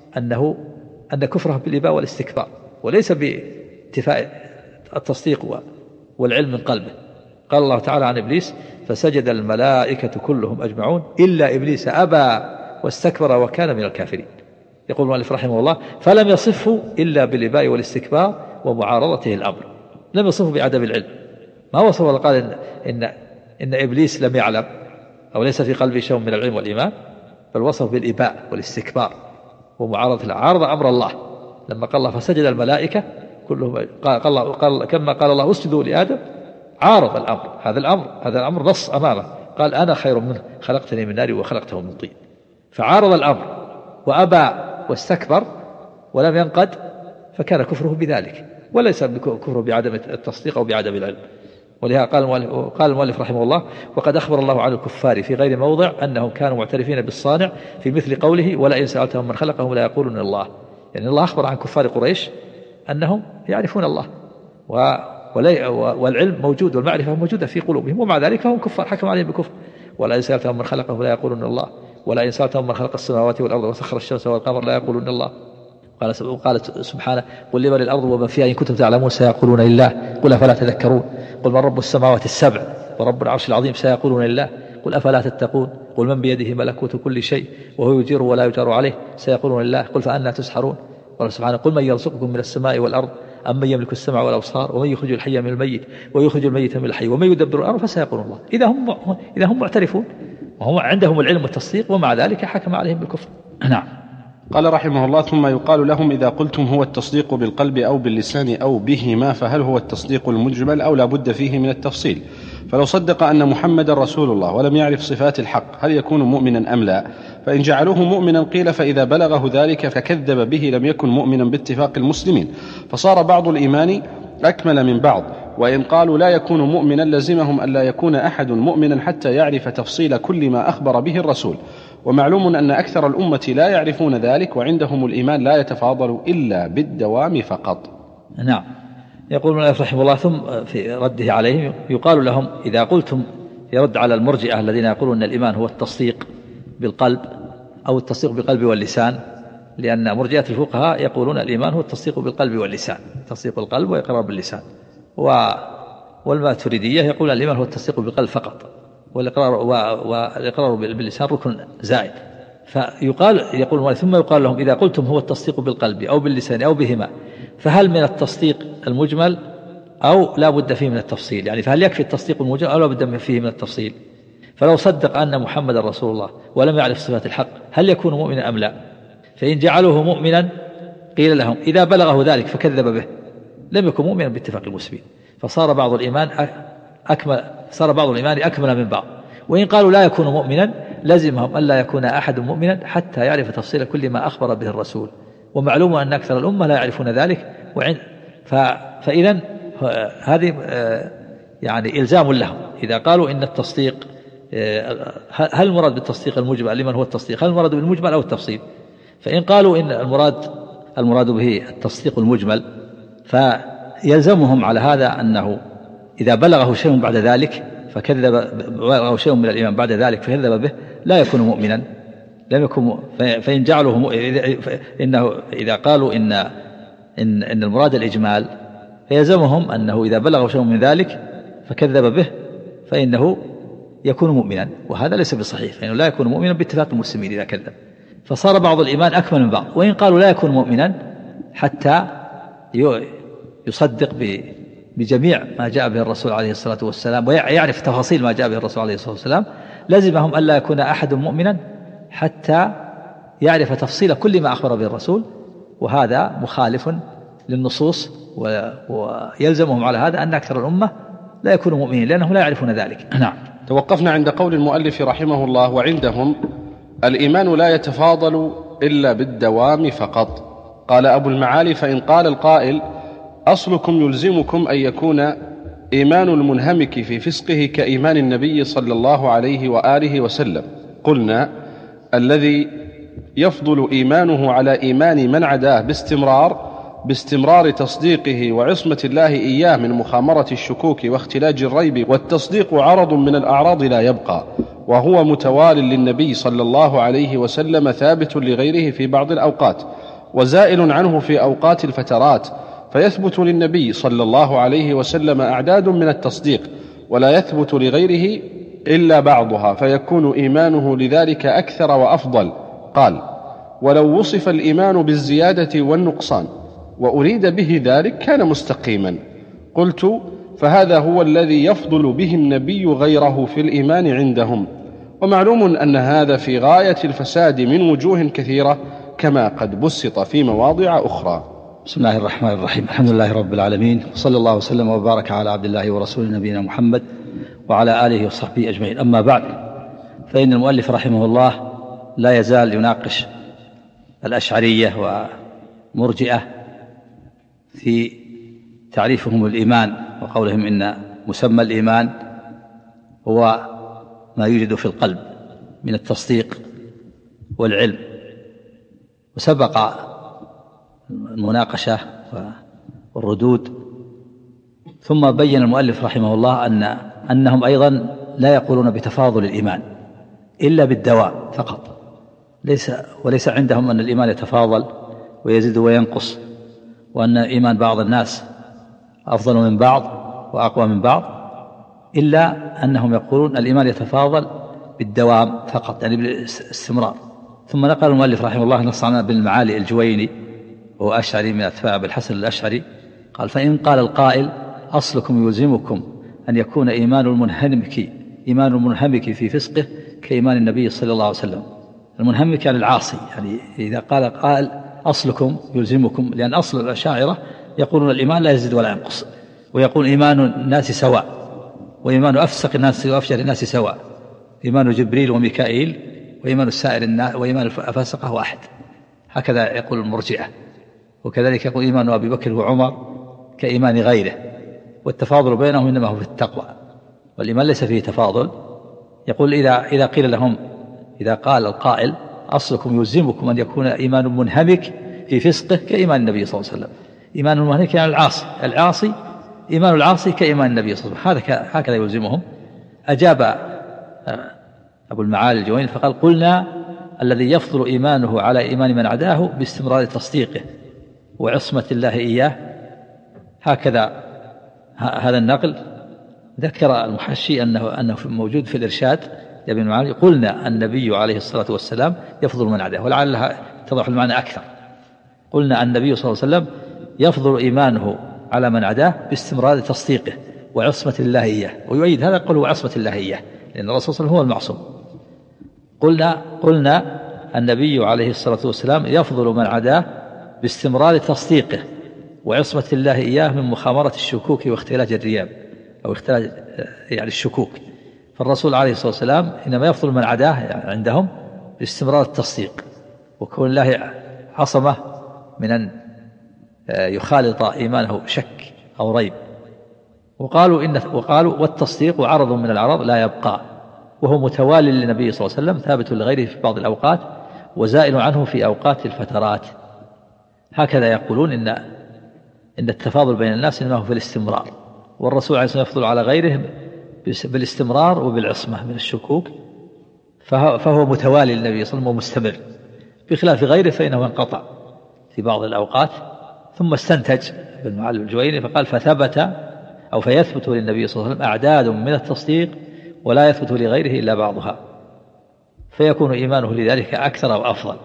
Speaker 1: أن كفره بالإباء والاستكبار وليس باتفاء التصديق والعلم من قلبه. قال الله تعالى عن إبليس: فسجد الملائكة كلهم أجمعون إلا إبليس أبى واستكبر وكان من الكافرين. يقول المؤلف رحمه الله: فلم يصفه إلا بالإباء والاستكبار ومعارضته الأمر، لم يصفه بعدم العلم، ما وصفه وقال إن إبليس لم يعلم أو ليس في قلبه شيء من العلم والإيمان، بل وصفه بالإباء والاستكبار ومعارضة عارض أمر الله. لما قال الله: فسجد الملائكة كلهم، كما قال الله: اسجدوا لآدم، عارض الأمر، هذا الأمر نص أمامه، قال: أنا خير منه خلقتني من نار وخلقته من طين. فعارض الأمر وأبى واستكبر ولم ينقد، فكان كفره بذلك، وليس كفره بعدم التصديق أو بعدم العلم. ولهذا قال المؤلف رحمه الله: وقد أخبر الله عن الكفار في غير موضع أنهم كانوا معترفين بالصانع في مثل قوله: ولئن سألتهم من خلقهم لا يقولون الله. يعني الله أخبر عن كفار قريش أنهم يعرفون الله والعلم موجود والمعرفة موجودة في قلوبهم، ومع ذلك فهم كفار، حكم عليهم بكفر. ولئن سألتهم من خلقهم لا يقولون الله، ولئن سألتهم من خلق السماوات والأرض وسخر الشمس والقمر لا يقولون الله. قال سبحانه: قل لمن الأرض ومن فيها إن كنتم تعلمون سيقولون لله قل أفلا تذكرون. قل من رب السماوات السبع ورب العرش العظيم سيقولون لله قل أفلا تتقون. قل من بيده ملكوت كل شيء وهو يجير ولا يجار عليه سيقولون لله قل فأنى تسحرون. قال سبحانه: قل من يرزقكم من السماء والأرض أم من يملك السمع والأبصار ومن يخرج الحي من الميت ويخرج الميت من الحي ومن يدبر الأمر فسيقولون الله. إذا هم معترفون وهم عندهم العلم والتصديق، ومع ذلك حكم عليهم بالكفر. نعم.
Speaker 2: قال رحمه الله: ثم يقال لهم: إذا قلتم هو التصديق بالقلب أو باللسان أو بهما، فهل هو التصديق المجمل أو لا بد فيه من التفصيل؟ فلو صدق أن محمد رسول الله ولم يعرف صفات الحق هل يكون مؤمنا أم لا؟ فإن جعلوه مؤمنا قيل: فإذا بلغه ذلك فكذب به لم يكن مؤمنا باتفاق المسلمين، فصار بعض الإيمان أكمل من بعض. وإن قالوا لا يكون مؤمنا لزمهم أن لا يكون أحد مؤمنا حتى يعرف تفصيل كل ما أخبر به الرسول، ومعلوم أن أكثر الأمة لا يعرفون ذلك، وعندهم الإيمان لا يتفاضل إلا بالدوام فقط.
Speaker 1: نعم. يقول المؤلف رحمه الله ثم في رده عليهم: يقال لهم: إذا قلتم، يرد على المرجئة الذين يقولون أن الإيمان هو التصديق بالقلب أو التصديق بالقلب واللسان، لأن مرجئة الفقهاء يقولون الإيمان هو التصديق بالقلب واللسان، تصديق القلب وإقرار باللسان. والماتريدية يقول الإيمان هو التصديق بالقلب فقط، والإقرار باللسان ركن زائد. يقول ثم يقال لهم: إذا قلتم هو التصديق بالقلب أو باللسان أو بهما، فهل من التصديق المجمل أو لا بد فيه من التفصيل؟ يعني فهل يكفي التصديق المجمل أو لا بد فيه من التفصيل؟ فلو صدق أن محمد رسول الله ولم يعرف صفات الحق هل يكون مؤمنا أم لا؟ فإن جعلوه مؤمنا قيل لهم إذا بلغه ذلك فكذب به لم يكن مؤمنا باتفاق المسلمين، فصار بعض الإيمان أكمل من بعض. وإن قالوا لا يكون مؤمنا لزمهم ألا يكون أحد مؤمنا حتى يعرف تفصيل كل ما أخبر به الرسول، ومعلوم أن أكثر الأمة لا يعرفون ذلك. فإذن هذه يعني إلزام لهم إذا قالوا إن التصديق، هل المراد بالتصديق المجمل لمن هو التصديق؟ هل المراد بالمجمل أو التفصيل؟ فإن قالوا إن المراد به التصديق المجمل فيلزمهم على هذا أنه إذا بلغه شيء بعد ذلك فكذب، أو شيء من الإيمان بعد ذلك فكذب به لا يكون مؤمنا، لم يكن. فإن جعله إنه إذا قالوا إن المراد الإجمال فيلزمهم أنه إذا بلغه شيء من ذلك فكذب به فإنه يكون مؤمنا، وهذا ليس بصحيح، فإنه لا يكون مؤمنا باتفاق المسلمين إذا كذب، فصار بعض الإيمان أكمل من بعض. وإن قالوا لا يكون مؤمنا حتى يصدق بجميع ما جاء به الرسول عليه الصلاة والسلام ويعرف تفاصيل ما جاء به الرسول عليه الصلاة والسلام، لزمهم ألا يكون أحد مؤمنا حتى يعرف تفصيل كل ما أخبر به الرسول، وهذا مخالف للنصوص، ويلزمهم على هذا أن أكثر الأمة لا يكونوا مؤمنين لأنهم لا يعرفون ذلك. نعم.
Speaker 2: توقفنا عند قول المؤلف رحمه الله: وعندهم الإيمان لا يتفاضل إلا بالدوام فقط. قال أبو المعالي: فإن قال القائل: أصلكم يلزمكم أن يكون إيمان المنهمك في فسقه كإيمان النبي صلى الله عليه وآله وسلم، قلنا: الذي يفضل إيمانه على إيمان من عداه باستمرار تصديقه وعصمة الله إياه من مخامرة الشكوك واختلاج الريب، والتصديق عرض من الأعراض لا يبقى، وهو متوال للنبي صلى الله عليه وسلم ثابت لغيره في بعض الأوقات وزائل عنه في أوقات الفترات، فيثبت للنبي صلى الله عليه وسلم أعداد من التصديق ولا يثبت لغيره إلا بعضها، فيكون إيمانه لذلك أكثر وأفضل. قال: ولو وصف الإيمان بالزيادة والنقصان وأريد به ذلك كان مستقيما. قلت: فهذا هو الذي يفضل به النبي غيره في الإيمان عندهم، ومعلوم أن هذا في غاية الفساد من وجوه كثيرة كما قد بسط في مواضع أخرى.
Speaker 3: بسم الله الرحمن الرحيم. الحمد لله رب العالمين، وصلى الله وسلم وبارك على عبد الله ورسوله نبينا محمد وعلى آله وصحبه أجمعين. أما بعد، فإن المؤلف رحمه الله لا يزال يناقش الأشعرية ومرجئة في تعريفهم الإيمان، وقولهم إن مسمى الإيمان هو ما يوجد في القلب من التصديق والعلم. وسبق المناقشة والردود، ثم بين المؤلف رحمه الله أنهم أيضا لا يقولون بتفاضل الإيمان إلا بالدوام فقط، وليس عندهم أن الإيمان يتفاضل ويزيد وينقص، وأن إيمان بعض الناس أفضل من بعض وأقوى من بعض، إلا أنهم يقولون الإيمان يتفاضل بالدوام فقط، يعني بالاستمرار. ثم نقل المؤلف رحمه الله نص عن ابن المعالي الجويني وهو أشعري من أتباع أبي الحسن الأشعري، قال: فإن قال القائل: أصلكم يلزمكم أن يكون إيمان المنهمك في فسقه كإيمان النبي صلى الله عليه وسلم. المنهمك يعني العاصي، يعني إذا قال قائل أصلكم يلزمكم، لأن أصل الأشاعرة يقولون الإيمان لا يزيد ولا ينقص، ويقول إيمان الناس سواء، وإيمان أفسق الناس وأفجر الناس سواء، إيمان جبريل وميكائيل وإيمان السائر الناس وإيمان الفاسقة واحد، هكذا يقول المرجئة. وكذلك يقول إيمان أبي بكر وعمر كإيمان غيره، والتفاضل بينهم إنما هو في التقوى، والإيمان ليس فيه تفاضل. يقول إذا قيل لهم، إذا قال القائل: أصلكم يلزمكم أن يكون إيمان منهمك في فسقه كإيمان النبي صلى الله عليه وسلم. إيمان المنهمك يعني العاصي إيمان العاصي كإيمان النبي صلى الله عليه وسلم، هكذا يلزمهم. أجاب أبو المعالي الجويني فقال: قلنا: الذي يفضل إيمانه على إيمان من عداه باستمرار تصديقه وعصمة الله إياه. هكذا هذا النقل. ذكر المحشي أنه موجود في الإرشاد لابن المعالي: قلنا النبي عليه الصلاة والسلام يفضل من عداه، ولعلها تضح المعنى أكثر. قلنا النبي صلى الله عليه وسلم يفضل إيمانه على من عداه باستمرار تصديقه وعصمة الله إياه. ويؤيد هذا قوله وعصمة الله إياه، لأن الرسول صلى الله عليه وسلم هو المعصوم. قلنا النبي عليه الصلاة والسلام يفضل من عداه باستمرار تصديقه وعصمة الله إياه من مخامرة الشكوك واختلاج الرياب أو اختلاج يعني الشكوك. فالرسول عليه الصلاة والسلام إنما يفضل من عداه يعني عندهم باستمرار التصديق وكون الله عصمه من أن يخالط إيمانه شك أو ريب. وقالوا والتصديق عرض من الأعراض لا يبقى، وهو متوالي للنبي صلى الله عليه وسلم ثابت لغيره في بعض الأوقات وزائل عنه في أوقات الفترات. هكذا يقولون إن التفاضل بين الناس إنما هو في الاستمرار، والرسول عليه الصلاة والسلام يفضل على غيره بالاستمرار وبالعصمة من الشكوك، فهو متوالي للنبي صلى الله عليه وسلم ومستمر، بخلاف غيره فإنه ينقطع في بعض الأوقات. ثم استنتج ابن معالي الجويني فقال فيثبت للنبي صلى الله عليه وسلم أعداد من التصديق ولا يثبت لغيره إلا بعضها، فيكون إيمانه لذلك أكثر أو أفضل.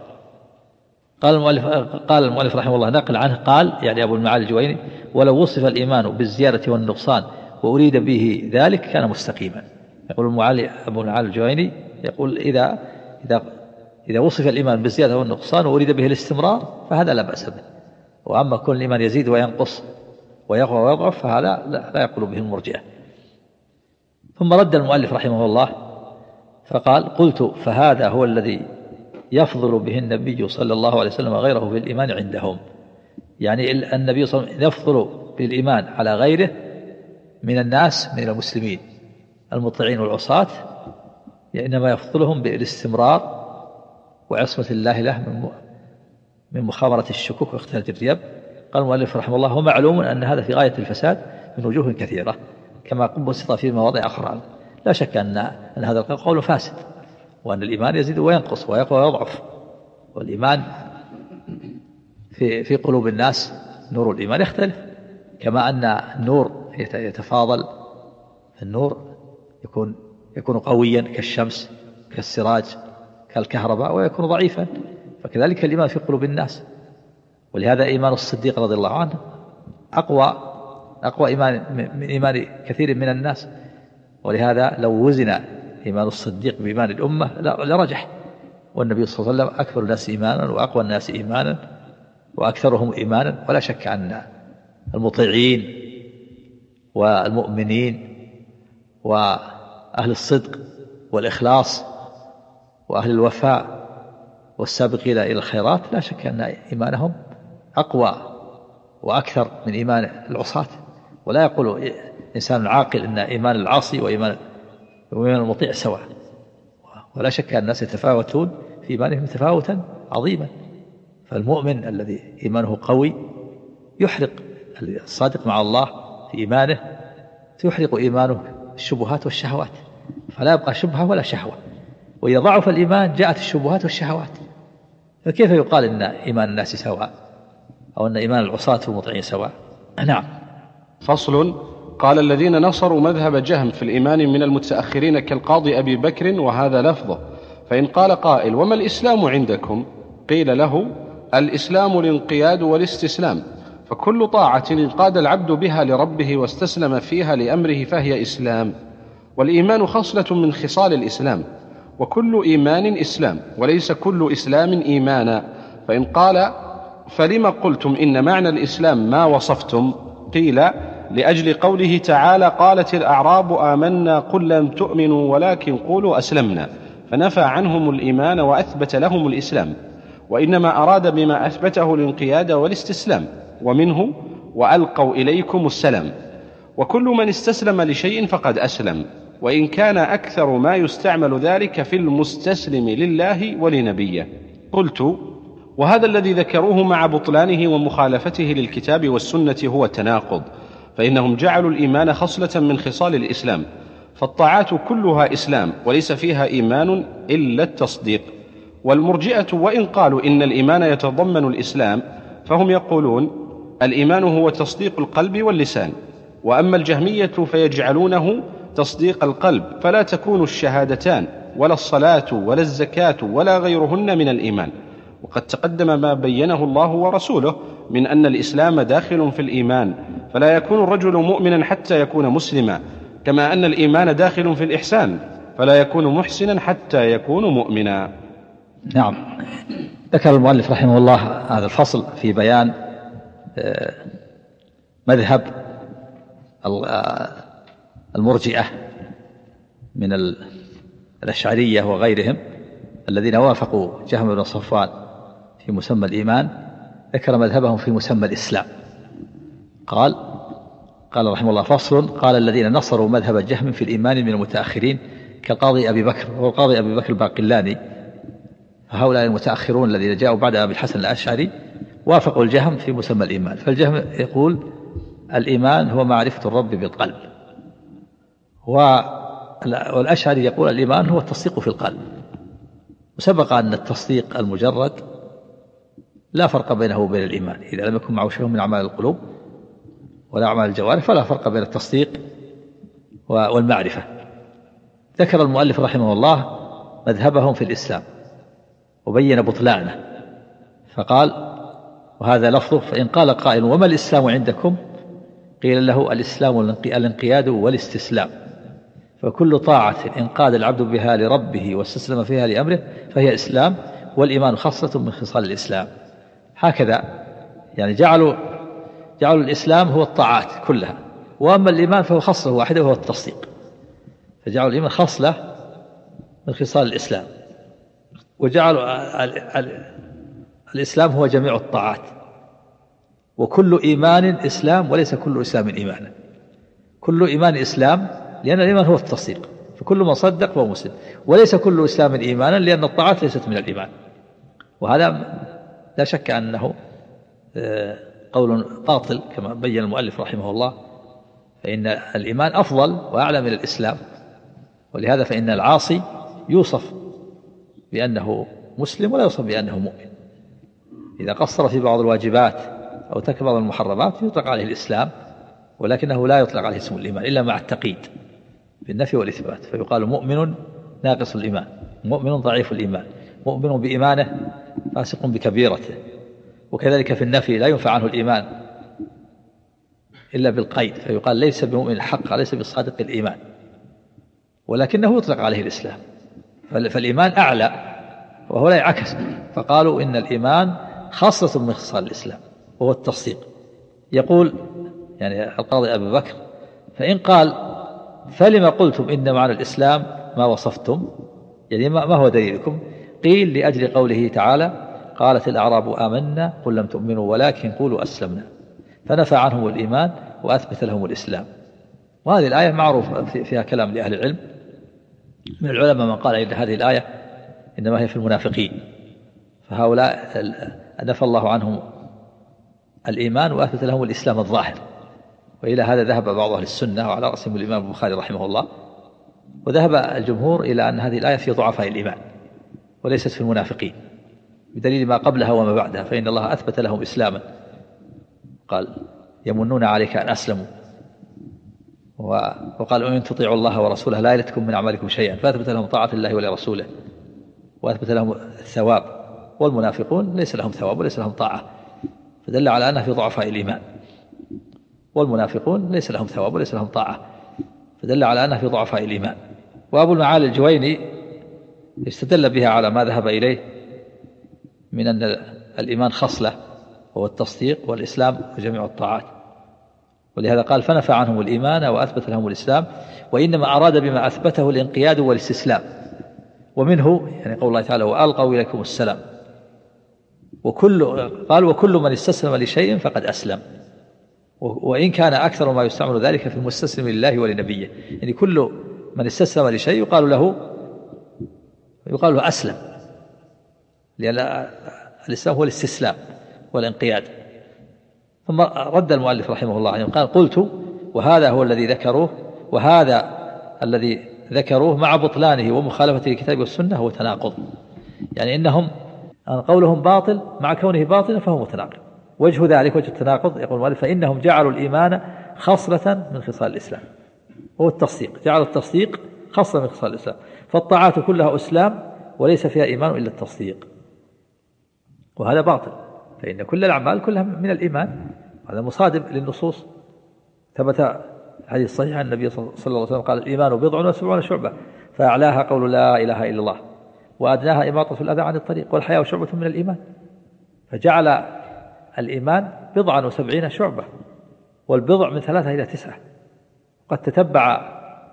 Speaker 3: قال المؤلف رحمه الله نقل عنه قال يعني أبو المعالي الجويني ولو وصف الإيمان بالزيادة والنقصان وأريد به ذلك كان مستقيما. يقول أبو المعالي الجويني يقول إذا وصف الإيمان بالزيادة والنقصان وأريد به الاستمرار فهذا لا بأس به، وأما كل الإيمان يزيد وينقص ويقوى ويضعف فهذا لا يقول به المرجئة. ثم رد المؤلف رحمه الله فقال قلت فهذا هو الذي يفضل به النبي صلى الله عليه وسلم غيره بالإيمان عندهم، يعني النبي صلى الله عليه وسلم يفضل بالإيمان على غيره من الناس من المسلمين المطيعين والعصاة، إنما يفضلهم بالاستمرار وعصمة الله له من مخامرة الشكوك واختلاج الرياب. قال المؤلف رحمه الله هو معلوم أن هذا في غاية الفساد من وجوه كثيرة كما بسط في مواضع أخرى. لا شك أن هذا القول فاسد، وأن الإيمان يزيد وينقص ويقوى ويضعف، والإيمان في قلوب الناس نور الإيمان يختلف، كما أن النور يتفاضل. النور يكون قويا كالشمس كالسراج كالكهرباء ويكون ضعيفا، فكذلك الإيمان في قلوب الناس. ولهذا إيمان الصديق رضي الله عنه أقوى إيمان من إيمان كثير من الناس، ولهذا لو وزن إيمان الصديق بإيمان الأمة لرجح. والنبي صلى الله عليه وسلم أكبر الناس إيمانا وأقوى الناس إيمانا وأكثرهم إيمانا، ولا شك أن المطيعين والمؤمنين وأهل الصدق والإخلاص وأهل الوفاء والسابقين إلى الخيرات لا شك أن إيمانهم أقوى وأكثر من إيمان العصاة. ولا يقول إنسان عاقل إن إيمان العاصي وإيمان المطيع سواء، ولا شك أن الناس يتفاوتون في إيمانهم تفاوتا عظيما. فالمؤمن الذي إيمانه قوي يحرق، الصادق مع الله في إيمانه يحرق إيمانه الشبهات والشهوات، فلا يبقى شبهة ولا شهوة. وإذا ضعف الإيمان جاءت الشبهات والشهوات، فكيف يقال إن إيمان الناس سواء أو أن إيمان العصاة والمطيعين سواء؟ نعم.
Speaker 2: فصل. قال الذين نصروا مذهب جهم في الإيمان من المتأخرين كالقاضي أبي بكر وهذا لفظه، فإن قال قائل وما الإسلام عندكم؟ قيل له الإسلام الانقياد والاستسلام، فكل طاعة انقاد العبد بها لربه واستسلم فيها لأمره فهي إسلام. والإيمان خصلة من خصال الإسلام، وكل إيمان إسلام وليس كل إسلام إيمانا. فإن قال فلما قلتم إن معنى الإسلام ما وصفتم؟ قيل لأجل قوله تعالى قالت الأعراب آمنا قل لم تؤمنوا ولكن قولوا أسلمنا، فنفى عنهم الإيمان وأثبت لهم الإسلام، وإنما أراد بما أثبته الانقياد والاستسلام، ومنه وألقوا إليكم السلام. وكل من استسلم لشيء فقد أسلم، وإن كان أكثر ما يستعمل ذلك في المستسلم لله ولنبيه. قلت وهذا الذي ذكروه مع بطلانه ومخالفته للكتاب والسنة هو تناقض، فإنهم جعلوا الإيمان خصلة من خصال الإسلام، فالطاعات كلها إسلام وليس فيها إيمان إلا التصديق. والمرجئة وإن قالوا إن الإيمان يتضمن الإسلام فهم يقولون الإيمان هو تصديق القلب واللسان، وأما الجهمية فيجعلونه تصديق القلب، فلا تكون الشهادتان ولا الصلاة ولا الزكاة ولا غيرهن من الإيمان. وقد تقدم ما بينه الله ورسوله من أن الإسلام داخل في الإيمان، فلا يكون الرجل مؤمنا حتى يكون مسلما، كما أن الإيمان داخل في الإحسان، فلا يكون محسنا حتى يكون مؤمنا.
Speaker 3: نعم. ذكر المؤلف رحمه الله هذا الفصل في بيان مذهب المرجئة من الأشعرية وغيرهم الذين وافقوا جهم بن صفوان في مسمى الإيمان. ذكر مذهبهم في مسمى الإسلام. قال رحمه الله: فصل. قال: الذين نصروا مذهب جهم في الإيمان من المتأخرين كالقاضي أبي بكر، والقاضي أبي بكر الباقلاني، فهؤلاء المتأخرون الذين جاءوا بعد أبي الحسن الأشعري وافقوا الجهم في مسمى الإيمان. فالجهم يقول الإيمان هو معرفة الرب بالقلب، والأشعري يقول الإيمان هو التصديق في القلب. وسبق أن التصديق المجرد لا فرق بينه وبين الإيمان إذا لم يكن معه شيء من أعمال القلوب ولا أعمال الجوارح، فلا فرق بين التصديق والمعرفة. ذكر المؤلف رحمه الله مذهبهم في الإسلام وبين بطلانه، فقال: وهذا لفظه: فإن قال قائل وما الإسلام عندكم؟ قيل له: الإسلام الانقياد والاستسلام، فكل طاعة انقاد العبد بها لربه واستسلم فيها لأمره فهي إسلام، والإيمان خاصة من خصال الإسلام. هكذا يعني جعلوا الإسلام هو الطاعات كلها، وأما الإيمان فهو خصلة واحدة وهو التصديق، فجعلوا الإيمان خصلة من خصال الإسلام، وجعلوا الإسلام هو جميع الطاعات. وكل إيمان إسلام وليس كل إسلام إيمانا. كل إيمان إسلام لأن الإيمان هو التصديق، فكل من صدق فهو مسلم، وليس كل إسلام إيمانا لأن الطاعات ليست من الإيمان. وهذا لا شك أنه قول باطل كما بين المؤلف رحمه الله، فإن الإيمان أفضل وأعلى من الإسلام، ولهذا فإن العاصي يوصف بأنه مسلم ولا يوصف بأنه مؤمن. إذا قصر في بعض الواجبات أو ترك بعض المحرمات يطلق عليه الإسلام، ولكنه لا يطلق عليه اسم الإيمان إلا مع التقييد بالنفي والإثبات، فيقال مؤمن ناقص الإيمان، مؤمن ضعيف الإيمان، مؤمن بإيمانه فاسق بكبيرته. وكذلك في النفي لا ينفع عنه الإيمان إلا بالقيد، فيقال ليس بمؤمن الحق، ليس بالصادق الإيمان، ولكنه يطلق عليه الإسلام. فالإيمان أعلى، وهو لا يعكس، فقالوا إن الإيمان خاصة من خصال الإسلام وهو التصديق. يقول يعني القاضي أبي بكر: فإن قال فلما قلتم إن معنى الإسلام ما وصفتم، يعني ما هو دليلكم؟ قيل: لأجل قوله تعالى: قالت الأعراب آمنا قل لم تؤمنوا ولكن قولوا أسلمنا، فنفى عنهم الإيمان وأثبت لهم الإسلام. وهذه الآية معروف فيها كلام لأهل العلم. من العلماء من قال إن هذه الآية إنما هي في المنافقين، فهؤلاء نفى الله عنهم الإيمان وأثبت لهم الإسلام الظاهر. وإلى هذا ذهب بعض أهل السنة وعلى رأسهم الإمام البخاري رحمه الله، وذهب الجمهور إلى أن هذه الآية في ضعفاء الإيمان وليست في المنافقين، بدليل ما قبلها وما بعدها، فإن الله أثبت لهم إسلاما، قال: يمنون عليك أن أسلموا، وقال: إن تطيعوا الله ورسوله لا يلتكم من أعمالكم شيئا، فأثبت لهم طاعة الله ولرسوله وأثبت لهم الثواب. والمنافقون ليس لهم ثواب وليس لهم طاعة، فدل على أنها في ضعفاء الإيمان. والمنافقون ليس لهم ثواب وليس لهم طاعة، فدل على أنها في ضعفاء الإيمان. وأبو المعالي الجويني استدل بها على ما ذهب إليه من أن الإيمان خصلة وهو التصديق، والإسلام وجميع الطاعات، ولهذا قال: فنفى عنهم الإيمان وأثبت لهم الإسلام، وإنما أراد بما أثبته الانقياد والاستسلام. ومنه يعني قول الله تعالى: وألقوا إليكم السلام. قال: وكل من استسلم لشيء فقد أسلم، وإن كان أكثر ما يستعمل ذلك في المستسلم لله ولنبيه، يعني كل من استسلم لشيء يقال له أسلم، لأن الإسلام هو الاستسلام والانقياد. ثم رد المؤلف رحمه الله يعني قال: قلت وهذا هو الذي ذكروه، وهذا الذي ذكروه مع بطلانه ومخالفته الكتاب والسنة هو تناقض، يعني إنهم قولهم باطل مع كونه باطلا فهو متناقض. وجه ذلك وجه التناقض يقول المؤلف: فإنهم جعلوا الإيمان خصلة من خصال الإسلام وهو التصديق، جعلوا التصديق خصلة من خصال الإسلام، فالطاعات كلها إسلام وليس فيها إيمان إلا التصديق، وهذا باطل.
Speaker 1: فإن كل الأعمال كلها من الإيمان، هذا مصادم للنصوص. ثبت الحديث الصحيح عن النبي صلى الله عليه وسلم قال: الإيمان 70 شعبة، فأعلاها قول لا إله إلا الله، وأدناها إماطة الأذى عن الطريق، والحياء شعبة من الإيمان. فجعل الإيمان 70 شعبة، والبضع من 3 إلى 9. قد تتبع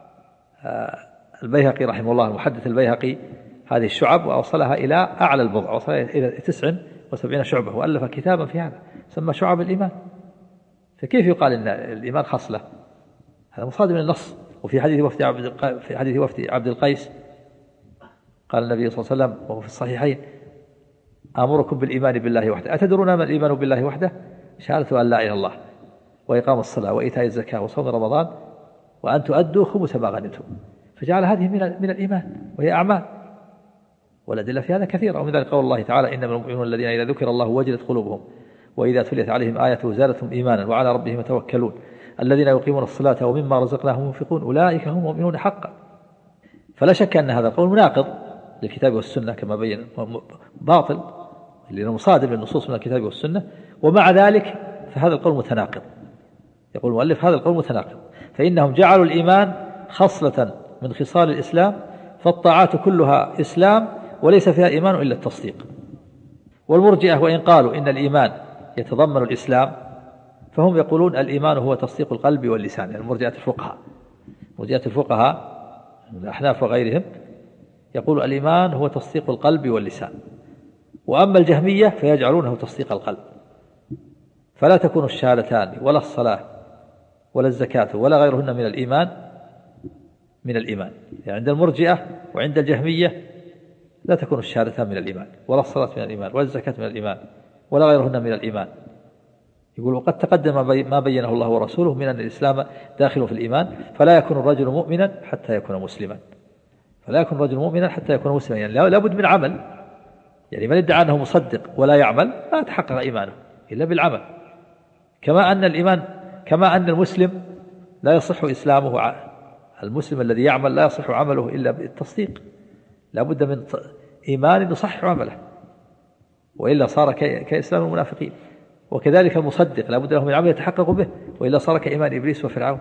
Speaker 1: البيهقي رحمه الله المحدث البيهقي هذه الشعب وأوصلها إلى أعلى البضع، وصلها إلى 79 شعبة، وألف كتابا في هذا سمى شعب الإيمان. فكيف يقال إن الإيمان خصلة؟ هذا مصادم للنص. وفي حديث وفد عبد القيس قال النبي صلى الله عليه وسلم وهو في الصحيحين: آمركم بالإيمان بالله وحده. أتدرون ما الإيمان بالله وحده؟ شهادة أن لا إله إلا الله، وإقام الصلاة، وإيتاء الزكاة، وصوم رمضان، وأن تؤدوا خمس ما غنمتم. فجعل هذه من الإيمان، وهي أعمال، والأدلة في هذا كثيرة. ومن ذلك قول الله تعالى: إنما المؤمنون الذين إذا ذكر الله وجلت قلوبهم وإذا تليت عليهم آياته زادتهم إيمانا وعلى ربهم يتوكلون الذين يقيمون الصلاة ومما رزقناهم ينفقون أولئك هم المؤمنون حقا. فلا شك أن هذا القول مناقض للكتاب والسنة كما بين، باطل لأنه مصادم للنصوص من الكتاب والسنة، ومع ذلك فهذا القول متناقض. يقول المؤلف: هذا القول متناقض، فإنهم جعلوا الإيمان خصلة من خصال الإسلام، فالطاعات كلها إسلام وليس فيها إيمان إلا التصديق. والمرجئة وإن قالوا إن الإيمان يتضمن الإسلام، فهم يقولون الإيمان هو تصديق القلب واللسان. يعني مرجئة الفقهاء الأحناف وغيرهم يقول الإيمان هو تصديق القلب واللسان. وأما الجهمية فيجعلونه تصديق القلب، فلا تكون الشهادتان ولا الصلاة ولا الزكاة ولا غيرهن من الإيمان. يعني عند المرجئة وعند الجهمية لا تكون الشهادتان من الإيمان، ولا الصلاة من الإيمان، ولا الزكاة من الإيمان، ولا غيرهن من الإيمان. يقول: وقد تقدم ما بينه الله ورسوله من أن الإسلام داخل في الإيمان، فلا يكون الرجل مؤمنا حتى يكون مسلما. يعني لا بد من عمل. يعني من ادعى أنه مصدق ولا يعمل لا تحقق إيمانه إلا بالعمل. كما أن المسلم لا يصح إسلامه، المسلم الذي يعمل لا يصح عمله إلا بالتصديق، لا بد من إيمان يصح عمله، وإلا صار كإسلام المنافقين. وكذلك المصدق لا بد له من عمل يتحقق به، وإلا صار كإيمان إبليس وفرعون.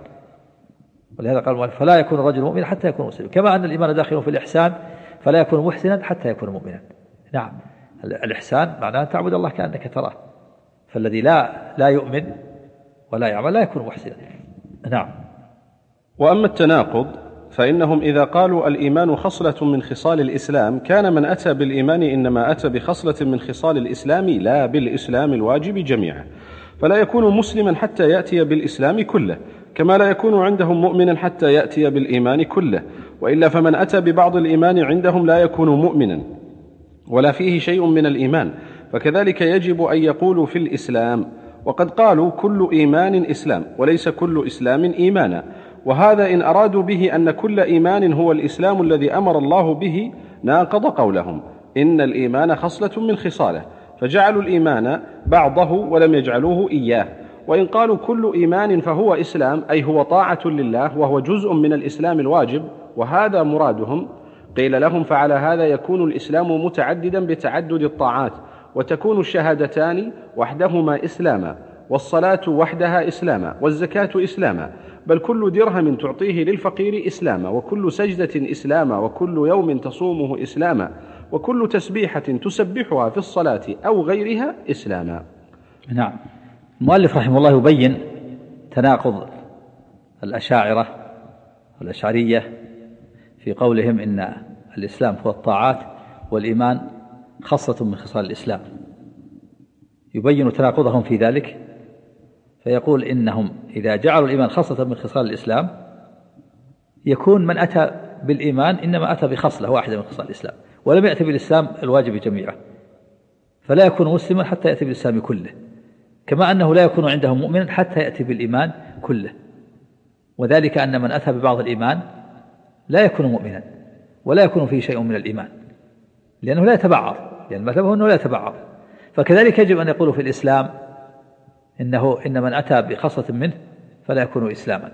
Speaker 1: ولهذا قال المؤلف: فلا يكون الرجل مؤمنا حتى يكون مسلما. كما أن الإيمان داخل في الإحسان، فلا يكون محسنا حتى يكون مؤمنا. نعم، الإحسان معناه أن تعبد الله كأنك تراه، فالذي لا يؤمن ولا يعمل لا يكون محسنا. نعم.
Speaker 2: وأما التناقض فإنهم إذا قالوا الإيمان خصلة من خصال الإسلام، كان من أتى بالإيمان إنما أتى بخصلة من خصال الإسلام لا بالإسلام الواجب جميعا، فلا يكون مسلما حتى يأتي بالإسلام كله، كما لا يكون عندهم مؤمنا حتى يأتي بالإيمان كله، وإلا فمن أتى ببعض الإيمان عندهم لا يكون مؤمنا ولا فيه شيء من الإيمان. فكذلك يجب أن يقولوا في الإسلام، وقد قالوا كل إيمان إسلام وليس كل إسلام إيمانا، وهذا إن أرادوا به أن كل إيمان هو الإسلام الذي أمر الله به ناقض قولهم إن الإيمان خصلة من خصاله، فجعلوا الإيمان بعضه ولم يجعلوه إياه. وإن قالوا كل إيمان فهو إسلام، أي هو طاعة لله وهو جزء من الإسلام الواجب، وهذا مرادهم، قيل لهم: فعلى هذا يكون الإسلام متعددا بتعدد الطاعات، وتكون الشهادتان وحدهما إسلاما، والصلاة وحدها إسلاما، والزكاة إسلاما، بل كل درهم تعطيه للفقير إسلاما، وكل سجدة إسلاما، وكل يوم تصومه إسلاما، وكل تسبيحة تسبحها في الصلاة أو غيرها إسلاما.
Speaker 3: نعم. المؤلف رحمه الله يبين تناقض الأشاعرة والأشعرية في قولهم إن الإسلام هو الطاعات والإيمان خاصة من خصال الإسلام، يبين تناقضهم في ذلك، فيقول إنهم إذا جعلوا الإيمان خاصة من خصال الإسلام يكون من أتى بالإيمان إنما أتى بخصلة واحدة من خصال الإسلام، ولم يأتي بالإسلام الواجب جميعا، فلا يكون مسلما حتى يأتي بالإسلام كله، كما أنه لا يكون عندهم مؤمنا حتى يأتي بالإيمان كله. وذلك أن من أتى ببعض الإيمان لا يكون مؤمنا ولا يكون فيه شيء من الإيمان، لأنه لا يتبعض، لأن مذهبه أنه لا يتبعض. فكذلك يجب أن يقولوا في الإسلام إن من أتى بخصلة منه فلا يكون إسلاما،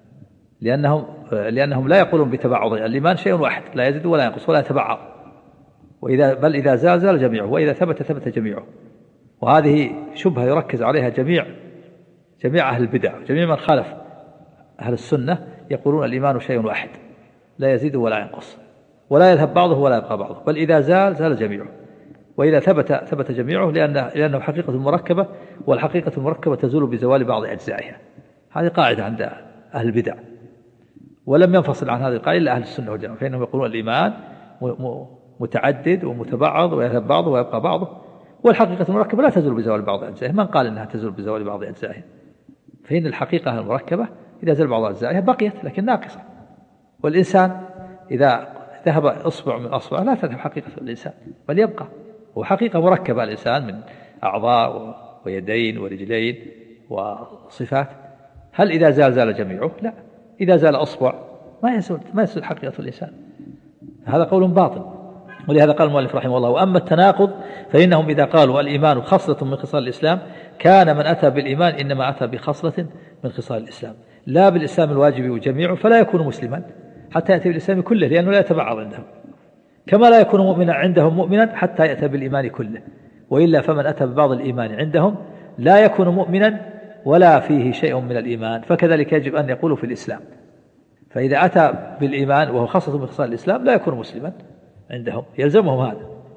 Speaker 3: لأنهم لا يقولون بتبعض. الإيمان شيء واحد لا يزيد ولا ينقص ولا يتبعض، بل إذا زال جميعه، وإذا ثبت جميعه.
Speaker 1: وهذه شبهة يركز عليها جميع أهل البدع، جميع من خالف أهل السنة، يقولون الإيمان شيء واحد لا يزيد ولا ينقص، ولا يذهب بعضه ولا يبقى بعضه، بل إذا زال جميعه، وإذا ثبت جميعه لأنه حقيقة مركبة، والحقيقة المركبة تزول بزوال بعض أجزائها. هذه قاعدة عند أهل البدع، ولم ينفصل عن هذه القاعدة إلا أهل السنة والجماعة، فإنهم يقولون الإيمان متعدد ومتبعض ويذهب بعضه ويبقى بعضه، والحقيقة المركبة لا تزول بزوال بعض أجزائها. من قال إنها تزول بزوال بعض أجزائها؟ فإن الحقيقة المركبة إذا زال بعض أجزائها بقيت لكن ناقصة. والإنسان إذا ذهب أصبع من أصبع لا تذهب حقيقة الإنسان بل يبقى، هو حقيقة مركبة الإنسان من أعضاء ويدين ورجلين وصفات. هل إذا زال جميعه؟ لا، إذا زال أصبع ما يزول حقيقة الإنسان. هذا قول باطل. ولهذا قال المؤلف رحمه الله: وأما التناقض فإنهم إذا قالوا الإيمان خصلة من خصال الإسلام كان من أتى بالإيمان إنما أتى بخصلة من خصال الإسلام لا بالإسلام الواجب وجميعه، فلا يكون مسلما حتى يأتي بالإسلام كله، لأنه لا يتبعض عندهم، كما لا يكون مؤمنا عندهم مؤمنا حتى يأتي بالإيمان كله، وإلا فمن أتى ببعض الإيمان عندهم لا يكون مؤمنا ولا فيه شيء من الإيمان، فكذلك يجب أن يقولوا في الإسلام. فإذا أتى بالإيمان وهو خاصة من خصال الإسلام لا يكون مسلما عندهم، يلزمهم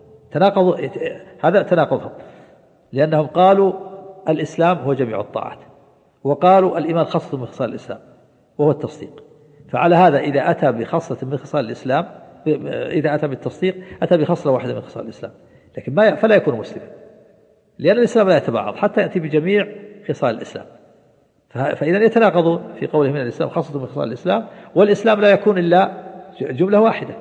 Speaker 1: هذا تناقضهم، لأنهم قالوا الإسلام هو جميع الطاعات، وقالوا الإيمان خاصة من خصال الإسلام وهو التصديق. فعلى هذا إذا أتى بخاصة من خصال الإسلام، إذا أتى بالتصديق أتى بخصلة واحدة من خصال الإسلام، لكن فلا يكون مسلما، لأن الإسلام لا يتبعض حتى يأتي بجميع خصال الإسلام. فإذا يتناقضوا في قولهم من الإسلام خاصة من خصال الإسلام، والإسلام لا يكون إلا جملة واحدة،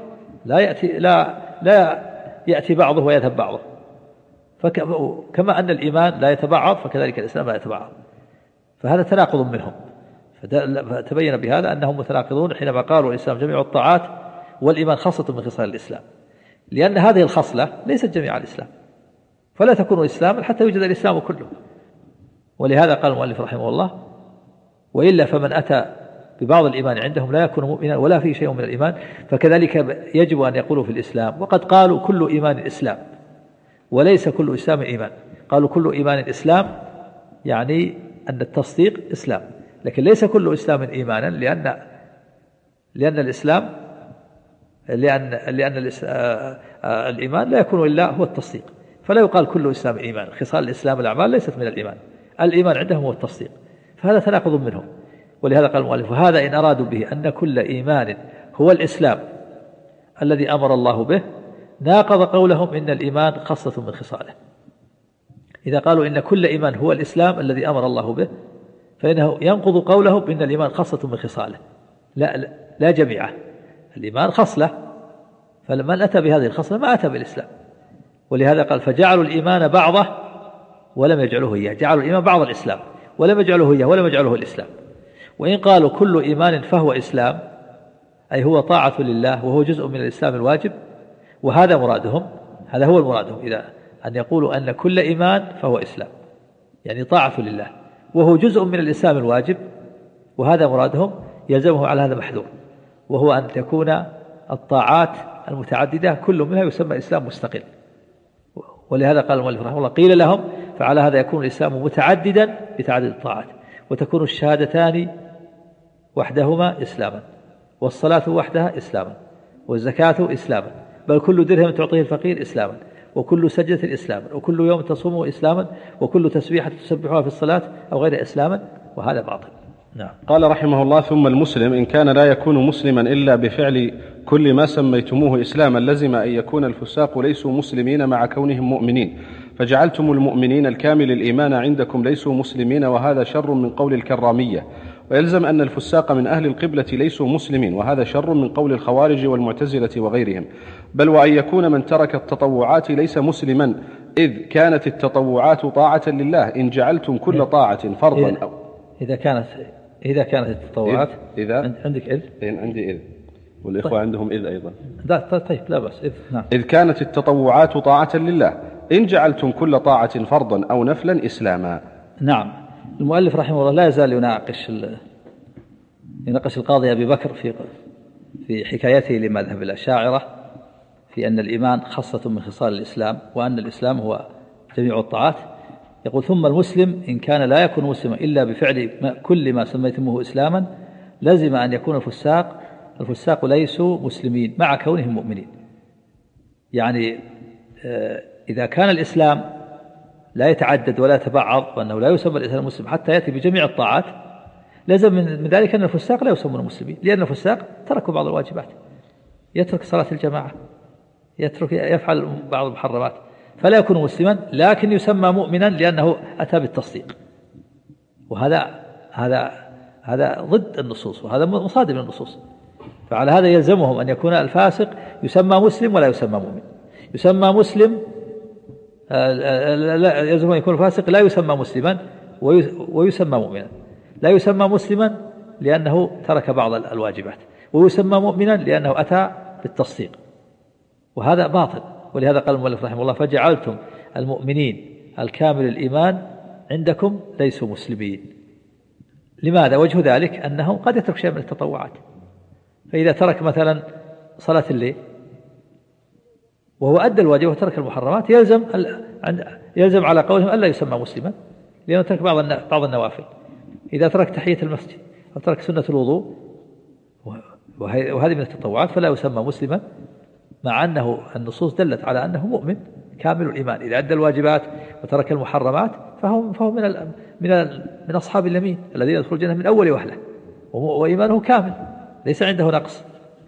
Speaker 1: لا يأتي بعضه ويذهب بعضه. كما أن الإيمان لا يتبعض فكذلك الإسلام لا يتبعض، فهذا تناقض منهم. فتبين بهذا أنهم متناقضون حينما قالوا الإسلام جميع الطاعات والإيمان خاصة من خصال الإسلام، لأن هذه الخصلة ليست جميع الإسلام، فلا تكون إسلاما حتى يوجد الإسلام كله. ولهذا قال المؤلف رحمه الله: وإلا فمن أتى ببعض الإيمان عندهم لا يكون مؤمنا ولا فيه شيء من الإيمان، فكذلك يجب أن يقولوا في الإسلام. وقد قالوا كل إيمان إسلام وليس كل إسلام إيمان، قالوا كل إيمان إسلام يعني أن التصديق إسلام، لكن ليس كل إسلام إيمانا، لأن الإسلام الإيمان لا يكون إلا هو التصديق، فلا يقال كل إسلام إيمان. خصال الإسلام الأعمال ليست من الإيمان، الإيمان عندهم هو التصديق، فهذا تناقض منهم. ولهذا قال المؤلف: وهذا إن أرادوا به أن كل إيمان هو الإسلام الذي أمر الله به ناقض قولهم إن الإيمان خاصة من خصاله. إذا قالوا إن كل إيمان هو الإسلام الذي أمر الله به فإنه ينقض قولهم إن الإيمان خاصة من خصاله، لا جميعه، الإيمان خصلة، فمن أتى بهذه الخصلة ما أتى بالإسلام. ولهذا قال: فجعلوا الإيمان بعضه ولم يجعلوه إياه، جعلوا الإيمان بعض الإسلام ولم يجعلوه إياه ولم يجعلوه الإسلام. وإن قالوا كل إيمان فهو إسلام أي هو طاعة لله وهو جزء من الإسلام الواجب، وهذا مرادهم، هذا هو المرادهم إذا أن يقولوا أن كل إيمان فهو إسلام يعني طاعة لله وهو جزء من الإسلام الواجب، وهذا مرادهم، يلزمه على هذا محذور، وهو أن تكون الطاعات المتعددة كل منها يسمى إسلام مستقل. ولهذا قال المؤلف رحمه الله: قيل لهم فعلى هذا يكون الإسلام متعددا بتعدد الطاعات، وتكون الشهادتان وحدهما إسلاما، والصلاة وحدها إسلاما، والزكاة إسلاما، بل كل درهم تعطيه الفقير إسلاما، وكل سجدة إسلاما، وكل يوم تصومه إسلاما، وكل تسبيحة تسبحها في الصلاة أو غير إسلاما، وهذا باطل. نعم.
Speaker 2: قال رحمه الله: ثم المسلم إن كان لا يكون مسلما إلا بفعل كل ما سميتموه إسلاما لزم أن يكون الفساق ليسوا مسلمين مع كونهم مؤمنين، فجعلتم المؤمنين الكامل الإيمان عندكم ليسوا مسلمين، وهذا شر من قول الكرامية. ويلزم أن الفساق من أهل القبلة ليسوا مسلمين، وهذا شر من قول الخوارج والمعتزلة وغيرهم. بل وأن يكون من ترك التطوعات ليس مسلما، إذ كانت التطوعات طاعة لله. إن جعلتم كل طاعة فرضا أو
Speaker 1: إذا كانت التطوعات عندك إذ؟
Speaker 2: عندي إذ، والإخوة طيب. عندهم إذ أيضا.
Speaker 1: طيب لا بس إذ. نعم.
Speaker 2: إذ كانت التطوعات طاعة لله، إن جعلتم كل طاعة فرضا أو نفلا إسلاما.
Speaker 1: نعم. المؤلف رحمه الله لا يزال يناقش القاضي أبي بكر في حكايته لمذهب الأشاعرة في أن الإيمان خاصة من خصال الإسلام، وأن الإسلام هو جميع الطاعات،
Speaker 3: يقول ثم المسلم إن كان لا يكون مسلما إلا بفعل كل ما سميتموه إسلاما لزم أن يكون الفساق ليسوا مسلمين مع كونهم مؤمنين. يعني إذا كان الإسلام لا يتعدد ولا يتبعض وأنه لا يسمى الإنسان المسلم حتى يأتي بجميع الطاعات لازم من ذلك أن الفساق لا يسمون مسلمين، لأن الفساق تركوا بعض الواجبات، يترك صلاة الجماعة، يفعل بعض المحرمات، فلا يكون مسلما، لكن يسمى مؤمنا لأنه أتى بالتصديق. وهذا ضد النصوص، وهذا مصادم للنصوص. فعلى هذا يلزمهم أن يكون الفاسق يسمى مسلم ولا يسمى مؤمن. يسمى مسلم يلزم أن يكون الفاسق لا يسمى مسلما ويسمى مؤمنا. لا يسمى مسلما لأنه ترك بعض الواجبات، ويسمى مؤمنا لأنه أتى بالتصديق، وهذا باطل. ولهذا قال المؤلف رحمه الله فجعلتم المؤمنين الكامل الإيمان عندكم ليسوا مسلمين. لماذا؟ وجه ذلك أنه قد يترك شيء من التطوعات، فإذا ترك مثلا صلاة الليل وهو أدى الواجب وترك المحرمات يلزم على قولهم ألا يسمى مسلما لأنه ترك بعض النوافل. إذا ترك تحية المسجد أو ترك سنة الوضوء وهذه من التطوعات فلا يسمى مسلما، مع أنه النصوص دلت على أنه مؤمن كامل الإيمان. إذا أدى الواجبات وترك المحرمات فهو من أصحاب اليمين الذين يدخلون الجنة من أول وهلة، وإيمانه كامل ليس عنده نقص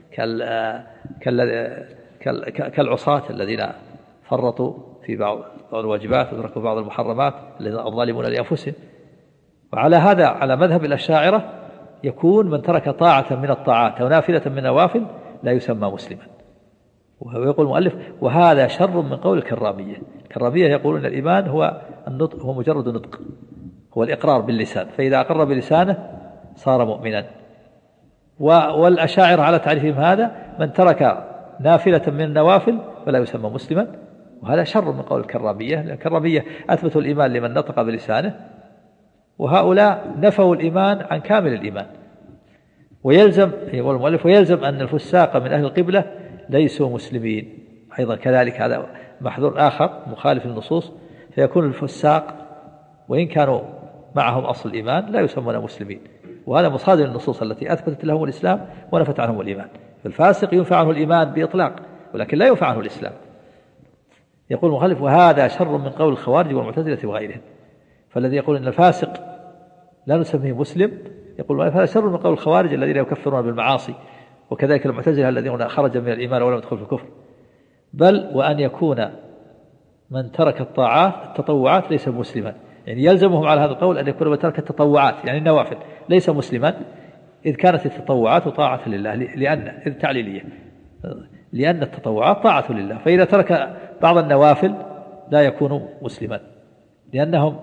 Speaker 3: كالعصاة الذين فرطوا في بعض الواجبات وتركوا بعض المحرمات الذين الظالمون لأنفسهم. وعلى هذا على مذهب الأشاعرة يكون من ترك طاعة من الطاعات أو نافلة من النوافل لا يسمى مسلما. ويقول المؤلف وهذا شر من قول الكرامية. الكرامية يقولون أن الإيمان هو النطق، هو مجرد نطق، هو الإقرار باللسان، فإذا أقر بلسانه صار مؤمنا. والأشاعرة على تعريفهم هذا من ترك نافلة من النوافل فلا يسمى مسلما، وهذا شر من قول الكرامية، لأن الكرامية أثبتوا الإيمان لمن نطق بلسانه، وهؤلاء نفوا الإيمان عن كامل الإيمان. ويلزم يقول المؤلف ويلزم أن الفساق من أهل القبلة ليسوا مسلمين أيضا كذلك. هذا محذور آخر مخالف للنصوص، فيكون الفساق وإن كانوا معهم أصل الإيمان لا يسمون مسلمين، وهذا مصادر النصوص التي أثبتت لهم الإسلام ونفت عنهم الإيمان. فالفاسق ينفع عنه الإيمان بإطلاق ولكن لا ينفع عنه الإسلام. يقول المخالف وهذا شر من قول الخوارج والمعتزلة وغيرهم. فالذي يقول أن الفاسق لا نسميه مسلم يقول هذا شر من قول الخوارج الذين يكفرون بالمعاصي، وكذلك المعتزلة الذين خرج من الإيمان ولم يدخل في الكفر. بل وأن يكون من ترك التطوعات ليس مسلما، يعني يلزمهم على هذا القول أن يكون من ترك التطوعات يعني النوافل ليس مسلما، إذ كانت التطوعات طاعة لله، إذ تعليلية، لأن التطوعات طاعة لله، فإذا ترك بعض النوافل لا يكون مسلما، لأنهم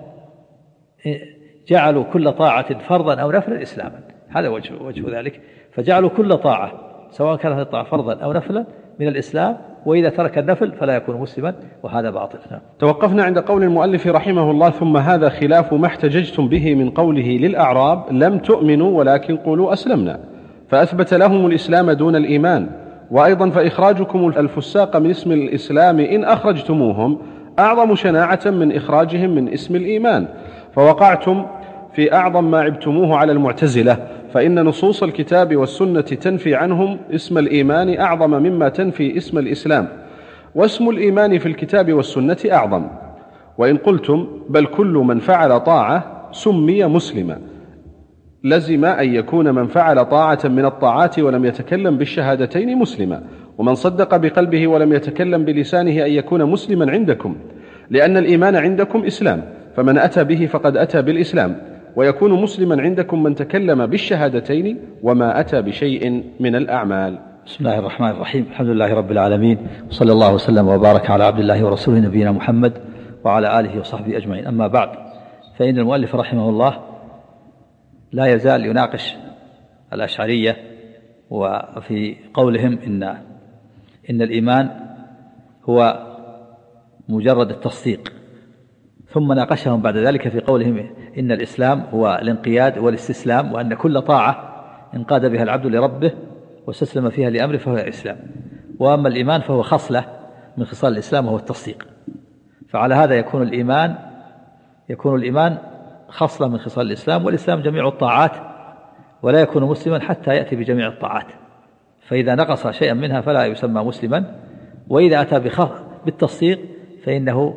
Speaker 3: جعلوا كل طاعة فرضا أو نفلا إسلاما. هذا وجه ذلك، فجعلوا كل طاعة سواء كانت الطاعة فرضا أو نفلا من الإسلام، وإذا ترك النفل فلا يكون مسلما، وهذا باطل.
Speaker 2: توقفنا عند قول المؤلف رحمه الله ثم هذا خلاف ما احتججتم به من قوله للأعراب لم تؤمنوا ولكن قولوا أسلمنا، فأثبت لهم الإسلام دون الإيمان. وأيضا فإخراجكم الفساق من اسم الإسلام إن أخرجتموهم أعظم شناعة من إخراجهم من اسم الإيمان، فوقعتم في أعظم ما عبتموه على المعتزلة، فإن نصوص الكتاب والسنة تنفي عنهم اسم الإيمان أعظم مما تنفي اسم الإسلام، واسم الإيمان في الكتاب والسنة أعظم. وإن قلتم بل كل من فعل طاعة سمي مسلما، لزم أن يكون من فعل طاعة من الطاعات ولم يتكلم بالشهادتين مسلما، ومن صدق بقلبه ولم يتكلم بلسانه أن يكون مسلما عندكم، لأن الإيمان عندكم إسلام، فمن أتى به فقد أتى بالإسلام، ويكون مسلما عندكم من تكلم بالشهادتين وما أتى بشيء من الأعمال.
Speaker 3: بسم الله الرحمن الرحيم، الحمد لله رب العالمين، وصلى الله وسلم وبارك على عبد الله ورسوله نبينا محمد وعلى آله وصحبه أجمعين. أما بعد، فإن المؤلف رحمه الله لا يزال يناقش الأشعرية وفي قولهم إن الإيمان هو مجرد التصديق، ثم ناقشهم بعد ذلك في قولهم إن الإسلام هو الانقياد والاستسلام، وأن كل طاعة انقاد بها العبد لربه واستسلم فيها لأمره فهو الإسلام، وأما الإيمان فهو خصلة من خصال الإسلام وهو التصديق. فعلى هذا يكون الإيمان يكون الإيمان خصلة من خصال الإسلام، والإسلام جميع الطاعات، ولا يكون مسلما حتى يأتي بجميع الطاعات، فإذا نقص شيئا منها فلا يسمى مسلما، وإذا أتى بالتصديق فإنه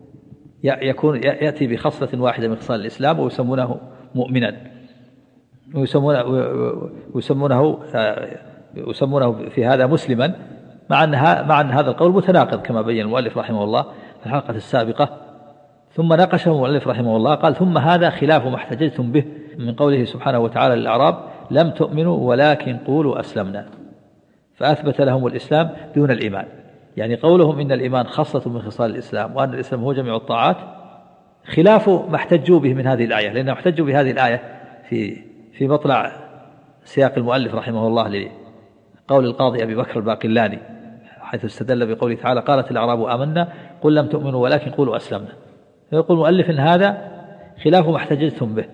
Speaker 3: يأتي بخصلة واحدة من خصال الإسلام ويسمونه مؤمنا، ويسمونه في هذا مسلما، مع أن هذا القول متناقض كما بين المؤلف رحمه الله في الحلقة السابقة. ثم ناقشه المؤلف رحمه الله قال: ثم هذا خلاف ما احتججتم به من قوله سبحانه وتعالى للأعراب: لم تؤمنوا ولكن قولوا أسلمنا، فأثبت لهم الإسلام دون الإيمان. يعني قولهم إن الإيمان خاصة من خصال الإسلام وأن الإسلام هو جميع الطاعات خلاف ما احتجوا به من هذه الآية، لأنهم احتجوا بهذه الآية في مطلع سياق المؤلف رحمه الله لقول القاضي أبي بكر الباقلاني، حيث استدل بقوله تعالى: قالت الأعراب آمنا قل لم تؤمنوا ولكن قولوا أسلمنا. فيقول المؤلف إن هذا خلاف ما احتجتم به،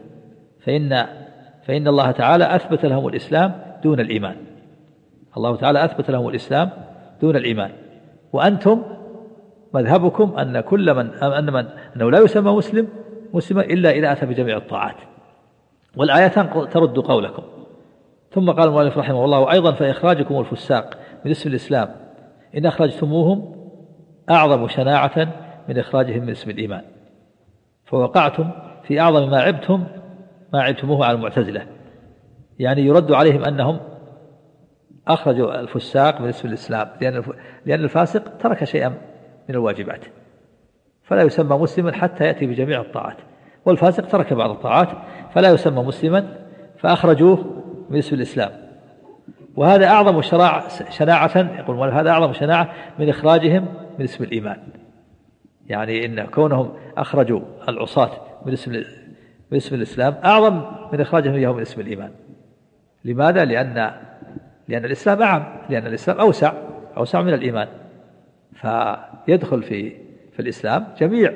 Speaker 3: فإن الله تعالى أثبت لهم الإسلام دون الإيمان. الله تعالى أثبت لهم الإسلام دون الإيمان، وأنتم مذهبكم أن كل أنه لا يسمى مسلما إلا إذا أتى بجميع الطاعات، والآيتان ترد قولكم. ثم قال المؤلف رحمه الله: وأيضا فإخراجكم الفساق من اسم الإسلام إن أخرجتموهم أعظم شناعة من إخراجهم من اسم الإيمان، فوقعتم في أعظم ما عبتموه على المعتزلة. يعني يرد عليهم أنهم أخرجوا الفساق من اسم الإسلام لأن الفاسق ترك شيئا من الواجبات فلا يسمى مسلما حتى يأتي بجميع الطاعات، والفاسق ترك بعض الطاعات فلا يسمى مسلما فأخرجوه من اسم الإسلام. وهذا أعظم شناعة، يقول هذا أعظم شناعة من إخراجهم من اسم الإيمان. يعني إن كونهم أخرجوا العصاة من اسم الإسلام أعظم من إخراجهم إياه من اسم الإيمان. لماذا؟ لأن الإسلام أعم، لأن الإسلام أوسع من الإيمان، فيدخل في الإسلام جميع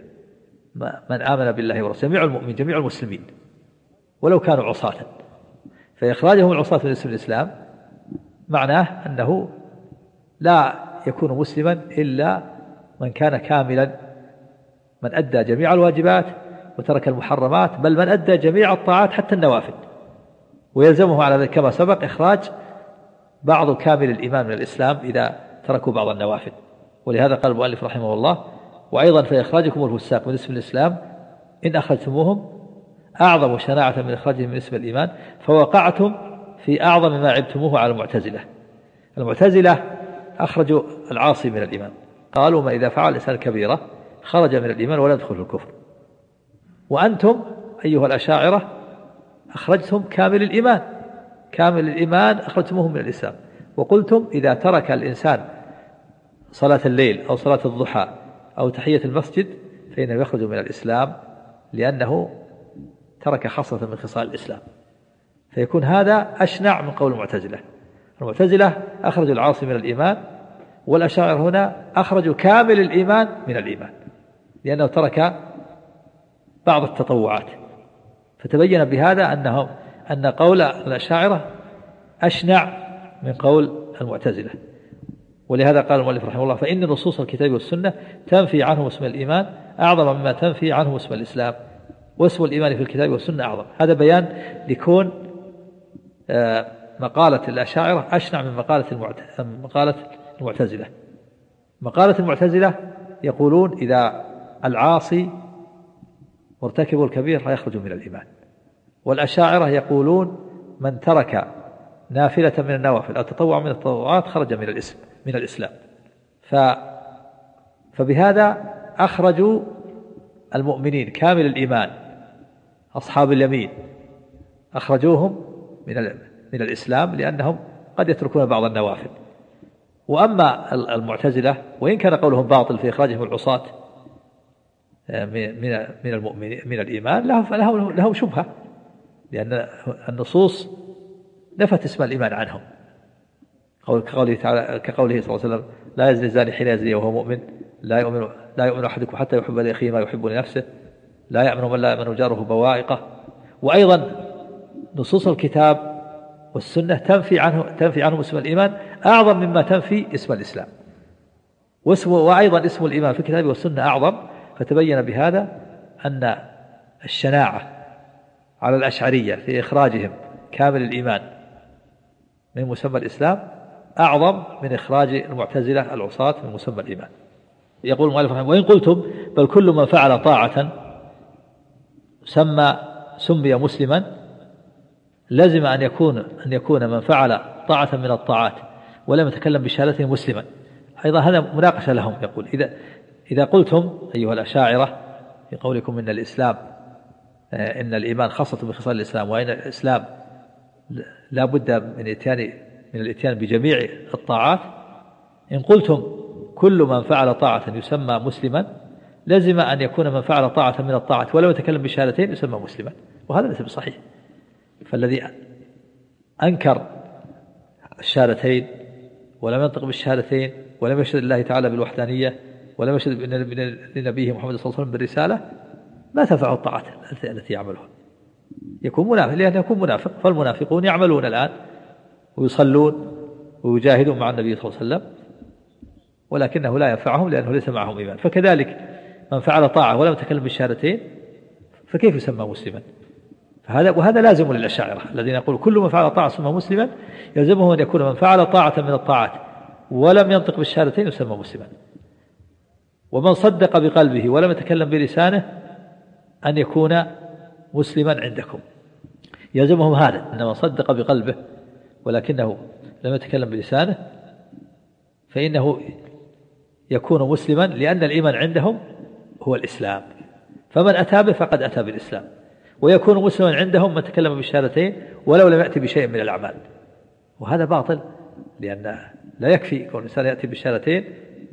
Speaker 3: من آمن بالله ورسوله، جميع المؤمنين، جميع المسلمين ولو كانوا عصاة. فإخراجهم العصاة من اسم الإسلام معناه أنه لا يكون مسلما إلا من كان كاملا، من أدى جميع الواجبات وترك المحرمات، بل من أدى جميع الطاعات حتى النوافل، ويلزمه على ذلك كما سبق إخراج بعض كامل الإيمان من الإسلام إذا تركوا بعض النوافل. ولهذا قال المؤلف رحمه الله: وأيضا فإخراجكم الفساق من اسم الإسلام إن أخرجتموهم أعظم شناعة من إخراجهم من اسم الإيمان، فوقعتم في أعظم ما عبتموه على المعتزلة. المعتزلة أخرجوا العاصي من الإيمان، قالوا: ما إذا فعل الإنسان كبيرة خرج من الإيمان ولا يدخل في الكفر. وأنتم أيها الأشاعرة أخرجتم كامل الإيمان أخرجتموهم من الإسلام، وقلتم إذا ترك الإنسان صلاة الليل أو صلاة الضحى أو تحية المسجد فإنه يخرج من الإسلام لأنه ترك خصلة من خصال الإسلام. فيكون هذا أشنع من قول المعتزلة أخرجوا العاصي من الإيمان، والأشاعرة هنا أخرجوا كامل الإيمان من الإيمان لأنه ترك بعض التطوعات. فتبين بهذا أن قول الأشاعرة أشنع من قول المعتزلة. ولهذا قال المؤلف رحمه الله: فإن نصوص الكتاب والسنة تنفي عنهم اسم الإيمان أعظم مما تنفي عنهم اسم الإسلام، واسم الإيمان في الكتاب والسنة أعظم. هذا بيان لكون مقالة الأشاعرة أشنع من مقالة المعتزلة. مقالة المعتزلة يقولون إذا العاصي مرتكب الكبير لا يخرج من الإيمان، والأشاعرة يقولون من ترك نافلة من النوافل أو تطوع من التطوعات خرج من الإسلام. فبهذا أخرجوا المؤمنين كامل الإيمان أصحاب اليمين، أخرجوهم من الإسلام لأنهم قد يتركون بعض النوافل. وأما المعتزلة وإن كان قولهم باطل في إخراجهم العصاة من المؤمنين من الإيمان لهم شبهة، لأن النصوص نفت اسم الإيمان عنهم، كقوله صلى الله عليه وسلم: لا يزني الزاني حين يزني وهو مؤمن، لا يؤمن أحدكم حتى يحب لأخيه ما يحب لنفسه، لا يأمن من لا يأمن جاره بوائقه. وأيضا نصوص الكتاب والسنة تنفي عنهم اسم الإيمان أعظم مما تنفي اسم الإسلام، وأيضا اسم الإيمان في الكتاب والسنة أعظم. فتبين بهذا
Speaker 1: أن الشناعة على الأشعرية في إخراجهم كامل الإيمان من مسمى الإسلام أعظم من إخراج المعتزلة العصاة من مسمى الإيمان. يقول المؤلف رحمه الله: وإن قلتم بل كل من فعل طاعة سمي مسلما، لازم أن يكون من فعل طاعة من الطاعات ولم يتكلم بشهادته مسلما. أيضا هذا مناقشة لهم. يقول: إذا قلتم أيها الأشاعرة في قولكم إن الإسلام إن الإيمان خاصة بخصال الإسلام، وإن الإسلام لا بد من الإتيان بجميع الطاعات، إن قلتم كل من فعل طاعة يسمى مسلما، لازم أن يكون من فعل طاعة من الطاعات ولم يتكلم بشهادتين يسمى مسلما، وهذا ليس بصحيح. فالذي أنكر الشهادتين ولم ينطق بالشهادتين ولم يشهد الله تعالى بالوحدانية ولم يشهد لنبيه محمد صلى الله عليه وسلم بالرسالة ما تنفعه الطاعات التي يعملها، يكون منافق، لأنه يكون منافق. فالمنافقون يعملون الآن ويصلون ويجاهدون مع النبي صلى الله عليه وسلم، ولكنه لا ينفعهم لأنه ليس معهم إيمان. فكذلك من فعل طاعة ولم يتكلم بالشهادتين فكيف يسمى مسلما؟ وهذا لازم للأشاعرة الذين يقول كل من فعل طاعة يسمى مسلما، يلزمه أن يكون من فعل طاعة من الطاعات ولم ينطق بالشهادتين يسمى مسلما. ومن صدق بقلبه ولم يتكلم بلسانه أن يكون مسلما عندكم، يلزمهم هذا، أن من صدق بقلبه ولكنه لم يتكلم بلسانه فإنه يكون مسلما، لأن الإيمان عندهم هو الإسلام، فمن أتى به فقد أتى بالإسلام. ويكون مسلما عندهم من تكلم بالشهادتين ولو لم يأتي بشيء من الأعمال، وهذا باطل، لأن لا يكفي كون الإنسان يأتي بالشهادتين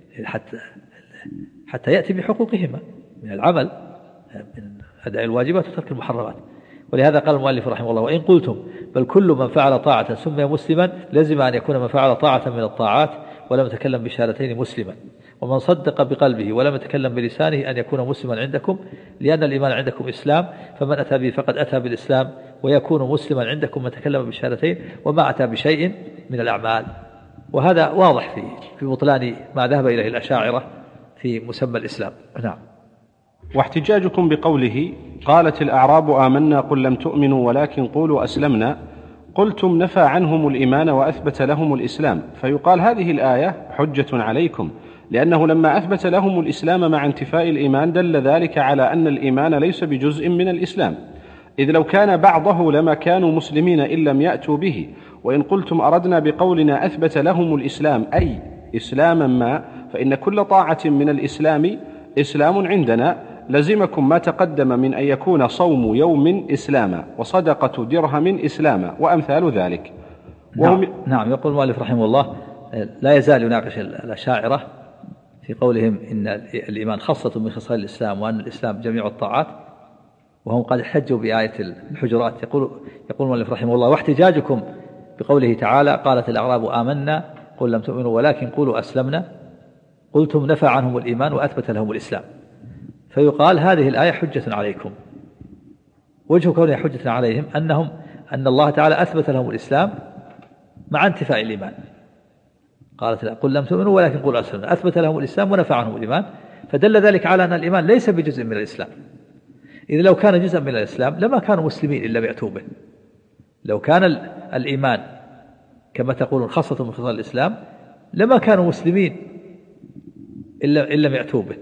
Speaker 1: حتى يأتي بحقوقهما من العمل، من أداء الواجبات وترك المحرمات. ولهذا قال المؤلف رحمه الله: وإن قلتم بل كل من فعل طاعة سمي مسلما، لزم أن يكون من فعل طاعة من الطاعات ولم يتكلم بشهادتين مسلما. ومن صدق بقلبه ولم يتكلم بلسانه أن يكون مسلما عندكم، لأن الإيمان عندكم إسلام، فمن أتى به فقد أتى بالإسلام. ويكون مسلما عندكم من تكلم بالشهادتين وما أتى بشيء من الأعمال. وهذا واضح في بطلان ما ذهب إليه الأشاعرة في مسمى الإسلام. نعم.
Speaker 2: واحتجاجكم بقوله: قالت الأعراب آمنا قل لم تؤمنوا ولكن قولوا أسلمنا، قلتم نفى عنهم الإيمان وأثبت لهم الإسلام، فيقال هذه الآية حجة عليكم، لأنه لما أثبت لهم الإسلام مع انتفاء الإيمان دل ذلك على أن الإيمان ليس بجزء من الإسلام، إذ لو كان بعضه لما كانوا مسلمين إن لم يأتوا به. وإن قلتم أردنا بقولنا أثبت لهم الإسلام أي إسلاما ما، فإن كل طاعة من الإسلام إسلام عندنا، لزمكم ما تقدم من أن يكون صوم يوم إسلاما وصدقة درهم إسلاما وأمثال ذلك.
Speaker 1: نعم. يقول المؤلف رحمه الله: لا يزال يناقش الأشاعرة في قولهم إن الإيمان خاصة من خصال الإسلام وأن الإسلام جميع الطاعات، وهم قد احتجوا بآية الحجرات. يقول المؤلف رحمه الله: واحتجاجكم بقوله تعالى: قالت الأعراب آمنا قل لم تؤمنوا ولكن قولوا أسلمنا، قلتم نفى عنهم الإيمان وأثبت لهم الإسلام، فيقال هذه الآية حجة عليكم. وجه كونها حجة عليهم أن الله تعالى أثبت لهم الإسلام مع انتفاء الإيمان. قالت قل لم تؤمنوا ولكن قولوا أسلمنا، أثبت لهم الإسلام ونفى عنهم الإيمان، فدل ذلك على أن الإيمان ليس بجزء من الإسلام. إذا لو كان جزءا من الإسلام لما كانوا مسلمين إلا بيأتوا به. لو كان الإيمان كما تقولون خاصة من خصال الإسلام لما كانوا مسلمين إلا لم يأتوا به،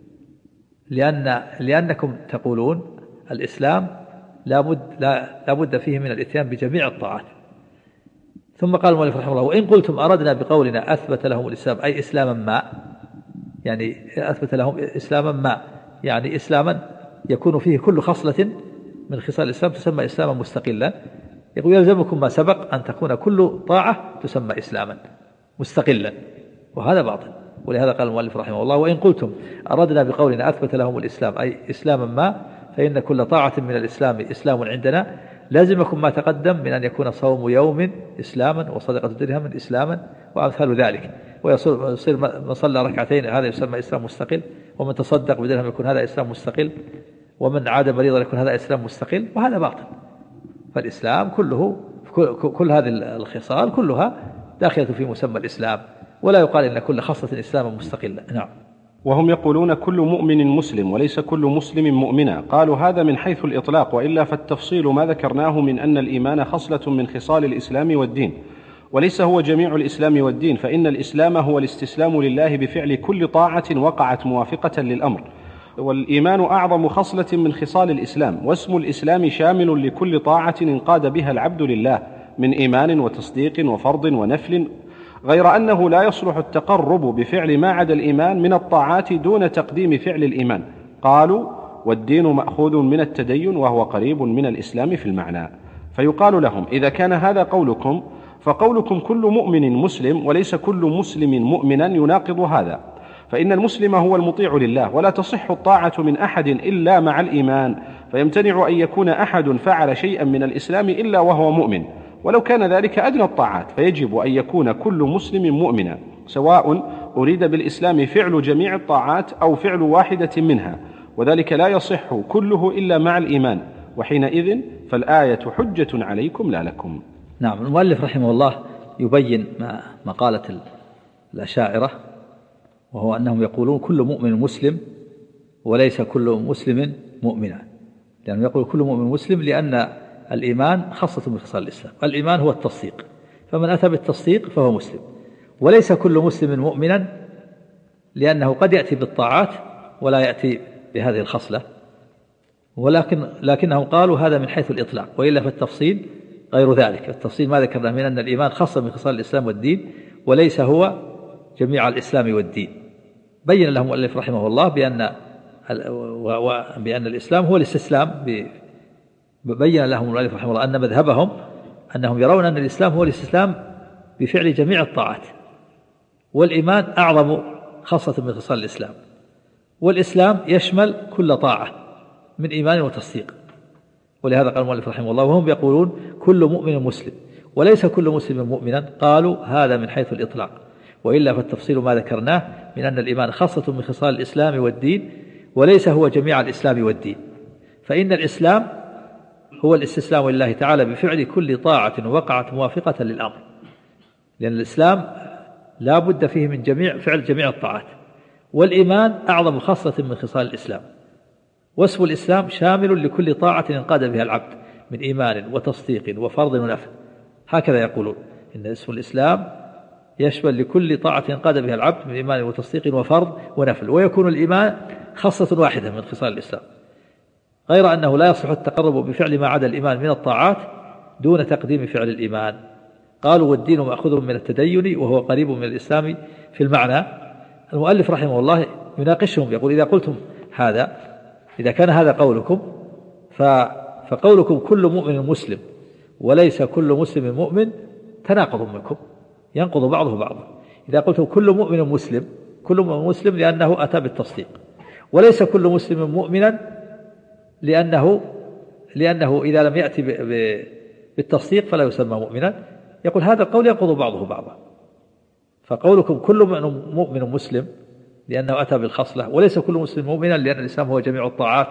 Speaker 1: لأنكم تقولون الإسلام لا بد فيه من الإتيان بجميع الطاعات. ثم قال المؤلف رحمه الله: وإن قلتم أردنا بقولنا أثبت لهم الإسلام أي إسلاما ما، يعني أثبت لهم إسلاما ما، يعني إسلاما يكون فيه كل خصلة من خصال الإسلام تسمى إسلاما مستقلا. يقول يلزمكم ما سبق أن تكون كل طاعة تسمى إسلاما مستقلا، وهذا باطل. ولهذا قال المؤلف رحمه الله: وإن قلتم أردنا بقولنا أثبت لهم الإسلام أي إسلاما ما، فإن كل طاعة من الإسلام إسلام عندنا، لازمكم ما تقدم من أن يكون صوم يوم إسلاما وصدقة درهم إسلاما وأمثال ذلك. ويصير من صلى ركعتين هذا يسمى إسلام مستقل، ومن تصدق بدرهم يكون هذا إسلام مستقل، ومن عاد مريضا يكون هذا إسلام مستقل، وهذا باطل. فالإسلام كل هذه الخصال كلها داخلة في مسمى الإسلام، ولا يقال إن كل خاصة إسلاما مستقلة. نعم.
Speaker 2: وهم يقولون كل مؤمن مسلم وليس كل مسلم مؤمنا. قالوا هذا من حيث الإطلاق، وإلا فالتفصيل ما ذكرناه من أن الإيمان خصلة من خصال الإسلام والدين، وليس هو جميع الإسلام والدين، فإن الإسلام هو الاستسلام لله بفعل كل طاعة وقعت موافقة للأمر، والإيمان أعظم خصلة من خصال الإسلام، واسم الإسلام شامل لكل طاعة انقاد بها العبد لله من إيمان وتصديق وفرض ونفل، غير أنه لا يصلح التقرب بفعل ما عدا الإيمان من الطاعات دون تقديم فعل الإيمان. قالوا والدين مأخوذ من التدين وهو قريب من الإسلام في المعنى. فيقال لهم إذا كان هذا قولكم فقولكم كل مؤمن مسلم وليس كل مسلم مؤمنا يناقض هذا، فإن المسلم هو المطيع لله، ولا تصح الطاعة من أحد إلا مع الإيمان، فيمتنع أن يكون أحد فعل شيئا من الإسلام إلا وهو مؤمن، ولو كان ذلك أدنى الطاعات، فيجب أن يكون كل مسلم مؤمنا، سواء أريد بالإسلام فعل جميع الطاعات أو فعل واحدة منها، وذلك لا يصح كله إلا مع الإيمان، وحينئذ فالآية حجة عليكم لا لكم.
Speaker 3: نعم. المؤلف رحمه الله يبين ما قالت الأشاعرة، وهو أنهم يقولون كل مؤمن مسلم وليس كل مسلم مؤمنا، لأنهم يقول كل مؤمن مسلم لأن الإيمان خاصة من خصال الإسلام. الإيمان هو التصديق، فمن أتى بالتصديق فهو مسلم، وليس كل مسلم مؤمنا لأنه قد يأتي بالطاعات ولا يأتي بهذه الخصلة، لكنهم قالوا هذا من حيث الإطلاق، وإلا فالتفصيل غير ذلك. التفصيل ما ذكرنا من أن الإيمان خاصة من خصال الإسلام والدين وليس هو جميع الإسلام والدين. بين لهم المؤلف رحمه الله بأن الإسلام هو الاستسلام. بين لهم المؤلف رحمه الله أن مذهبهم أنهم يرون أن الإسلام هو الاستسلام بفعل جميع الطاعات، والإيمان أعظم خاصة من خصال الإسلام، والإسلام يشمل كل طاعة من إيمان وتصديق. ولهذا قال المؤلف رحمه الله وهم يقولون كل مؤمن مسلم وليس كل مسلم مؤمنا، قالوا هذا من حيث الإطلاق، وإلا فالتفصيل ما ذكرناه من أن الإيمان خاصة من خصال الإسلام والدين وليس هو جميع الإسلام والدين، فإن الإسلام هو الاستسلام لله تعالى بفعل كل طاعة وقعت موافقة للأمر، لأن الإسلام لا بد فيه من فعل جميع الطاعات، والإيمان أعظم خاصة من خصال الإسلام، واسم الإسلام شامل لكل طاعة انقاد بها العبد من إيمان وتصديق وفرض ونفل. هكذا يقولون إن اسم الإسلام يشمل لكل طاعة انقاد بها العبد من إيمان وتصديق وفرض ونفل، ويكون الإيمان خاصة واحدة من خصال الإسلام، غير أنه لا يصح التقرب بفعل ما عدا الإيمان من الطاعات دون تقديم فعل الإيمان. قالوا والدين مأخوذ من التدين وهو قريب من الإسلام في المعنى. المؤلف رحمه الله يناقشهم يقول إذا قلتم هذا، إذا كان هذا قولكم فقولكم كل مؤمن مسلم وليس كل مسلم مؤمن تناقض منكم، ينقض بعضه بعضا. إذا قلتم كل مؤمن مسلم، كل مؤمن مسلم لأنه أتى بالتصديق، وليس كل مسلم مؤمنا لأنه إذا لم يأتي بالتصديق فلا يسمى مؤمنا، يقول هذا القول ينقض بعضه بعضا. فقولكم كل مؤمن مسلم لأنه أتى بالخصلة، وليس كل مسلم مؤمنا لأن الإسلام هو جميع الطاعات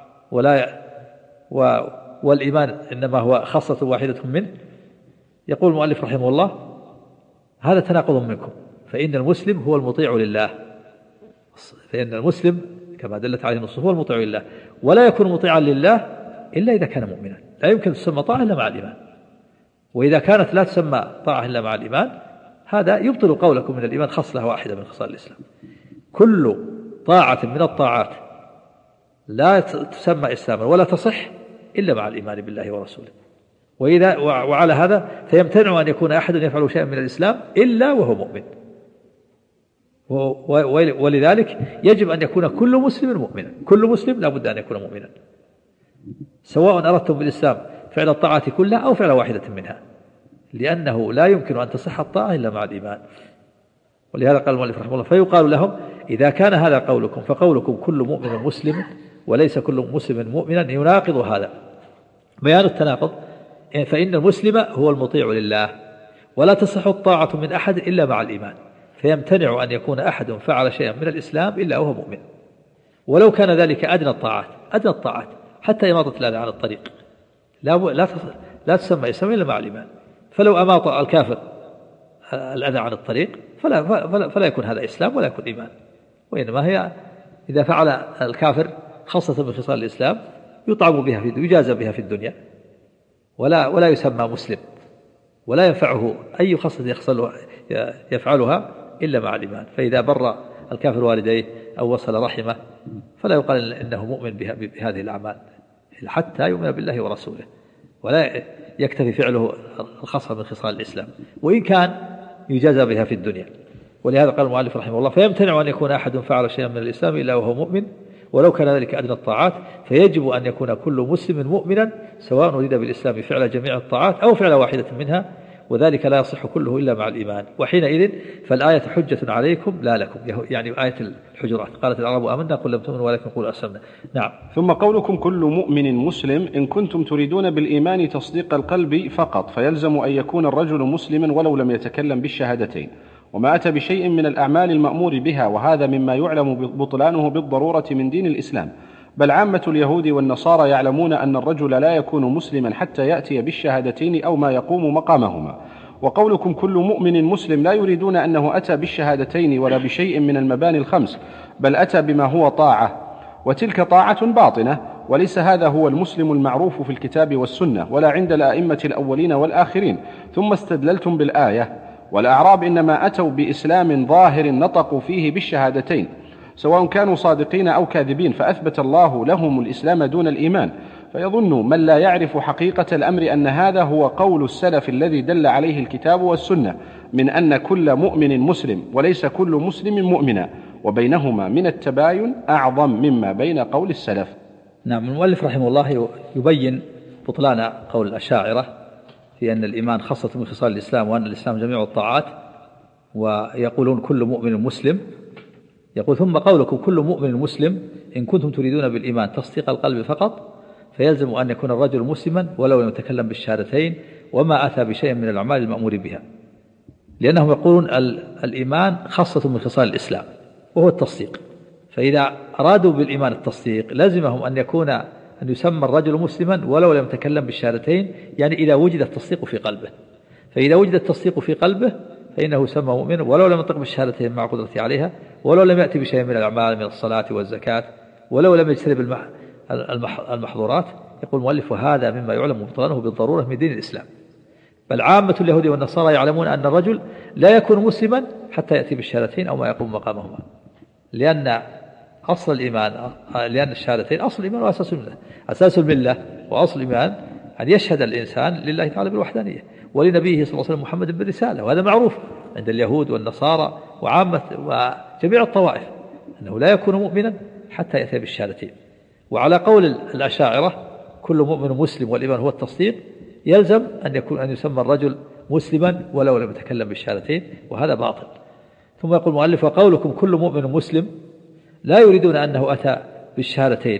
Speaker 3: والإيمان إنما هو خاصة واحدة منه. يقول المؤلف رحمه الله هذا تناقض منكم، فإن المسلم هو المطيع لله، فإن المسلم كما دلت عليه النصوص هو المطيع لله، ولا يكون مطيعا لله إلا إذا كان مؤمنا، لا يمكن تسمى طاعة إلا مع الإيمان، وإذا كانت لا تسمى طاعة إلا مع الإيمان هذا يبطل قولكم من الإيمان خصلة واحدة من خصال الإسلام. كل طاعة من الطاعات لا تسمى إسلاما ولا تصح إلا مع الإيمان بالله ورسوله، وعلى هذا فيمتنع أن يكون أحد يفعل شيئا من الإسلام إلا وهو مؤمن، ولذلك يجب أن يكون كل مسلم مؤمنا، كل مسلم لا بد أن يكون مؤمنا، سواء أردتم بالإسلام فعل الطاعة كلها أو فعل واحدة منها، لأنه لا يمكن أن تصح الطاعة إلا مع الإيمان. ولهذا قال المؤلف رحمه الله فيقال لهم إذا كان هذا قولكم فقولكم كل مؤمن مسلم وليس كل مسلم مؤمنا يناقض هذا. بيان التناقض فإن المسلم هو المطيع لله، ولا تصح الطاعة من أحد إلا مع الإيمان، فيمتنع أن يكون أحد فعل شيئا من الإسلام إلا وهو مؤمن، ولو كان ذلك أدنى الطاعات حتى إماطة الأذى عن الطريق لا تسمى إسلام إلا مع الإيمان، فلو أماط الكافر الأذى عن الطريق فلا يكون هذا إسلام ولا يكون إيمان،
Speaker 1: وإنما هي إذا فعل الكافر خاصة من خصال الإسلام يطعم بها يجازى بها في الدنيا ولا يسمى مسلم، ولا ينفعه أي خاصة يفعلها إلا مع الإيمان. فإذا بر الكافر والديه أو وصل رحمه فلا يقال إنه مؤمن بهذه الأعمال حتى يؤمن بالله ورسوله، ولا يكتفي فعله الخاصة من خصال الإسلام، وإن كان يجازى بها في الدنيا. ولهذا قال المؤلف رحمه الله: فيمتنع أن يكون أحد فعل شيئا من الإسلام إلا وهو مؤمن ولو كان ذلك أدنى الطاعات، فيجب أن يكون كل مسلم مؤمنا سواء أريد بالإسلام فعل جميع الطاعات أو فعل واحدة منها، وذلك لا يصح كله إلا مع الإيمان. وحينئذ فالآية حجة عليكم لا لكم، يعني آية الحجرات قالت العرب آمنا قل لم تؤمنوا ولكن قولوا أسلمنا. نعم.
Speaker 2: ثم قولكم كل مؤمن مسلم إن كنتم تريدون بالإيمان تصديق القلب فقط، فيلزم أن يكون الرجل مسلما ولو لم يتكلم بالشهادتين، وما أتى بشيء من الأعمال المأمور بها، وهذا مما يعلم بطلانه بالضرورة من دين الإسلام. بل عامة اليهود والنصارى يعلمون أن الرجل لا يكون مسلما حتى يأتي بالشهادتين أو ما يقوم مقامهما. وقولكم كل مؤمن مسلم لا يريدون أنه أتى بالشهادتين ولا بشيء من المباني الخمس، بل أتى بما هو طاعة، وتلك طاعة باطنة، وليس هذا هو المسلم المعروف في الكتاب والسنة ولا عند الأئمة الأولين والآخرين. ثم استدللتم بالآية: والأعراب إنما أتوا بإسلام ظاهر نطقوا فيه بالشهادتين، سواء كانوا صادقين أو كاذبين، فأثبت الله لهم الإسلام دون الإيمان. فيظن من لا يعرف حقيقة الأمر أن هذا هو قول السلف الذي دل عليه الكتاب والسنة من أن كل مؤمن مسلم وليس كل مسلم مؤمنا، وبينهما من التباين أعظم مما بين قول السلف.
Speaker 1: نعم. المؤلف رحمه الله يبين بطلان قول الأشاعرة في أن الإيمان خاصة من خصال الإسلام وأن الإسلام جميع الطاعات، ويقولون كل مؤمن مسلم. يقول: ثم قولكم كل مؤمن مسلم إن كنتم تريدون بالإيمان تصديق القلب فقط، فيلزم أن يكون الرجل مسلما ولو لم يتكلم بالشهادتين وما أتى بشيء من الأعمال المأمور بها، لأنهم يقولون الإيمان خاصة من خصال الإسلام وهو التصديق، فإذا أرادوا بالإيمان التصديق لازمهم أن يسمى الرجل مسلما ولو لم يتكلم بالشهادتين، يعني إذا وجد التصديق في قلبه. فإذا وجد التصديق في قلبه فإنه يسمى مؤمن ولو لم ينطق بالشهادتين مع قدرته عليها، ولو لم يأتي بشيء من الأعمال من الصلاة والزكاة، ولو لم يجتنب المحظورات. يقول المؤلف: وهذا مما يعلم بطلانه بالضرورة من دين الإسلام. بل عامة اليهود والنصارى يعلمون أن الرجل لا يكون مسلما حتى يأتي بالشهادتين أو ما يقوم مقامهما، لأن أصل الإيمان، لأن الشهادتين أصل الإيمان وأساس الملة. أساس الملة وأصل الإيمان أن يشهد الإنسان لله تعالى بالوحدانية ولنبيه صلى الله عليه وسلم محمد بالرسالة، وهذا معروف عند اليهود والنصارى وعامة وجميع الطوائف أنه لا يكون مؤمنا حتى يأتي بالشهادتين. وعلى قول الأشاعرة كل مؤمن مسلم والإيمان هو التصديق، يلزم أن يسمى الرجل مسلما ولو لم يتكلم بالشهادتين، وهذا باطل. ثم يقول المؤلف: وقولكم كل مؤمن مسلم لا يريدون أنه أتى بالشهادتين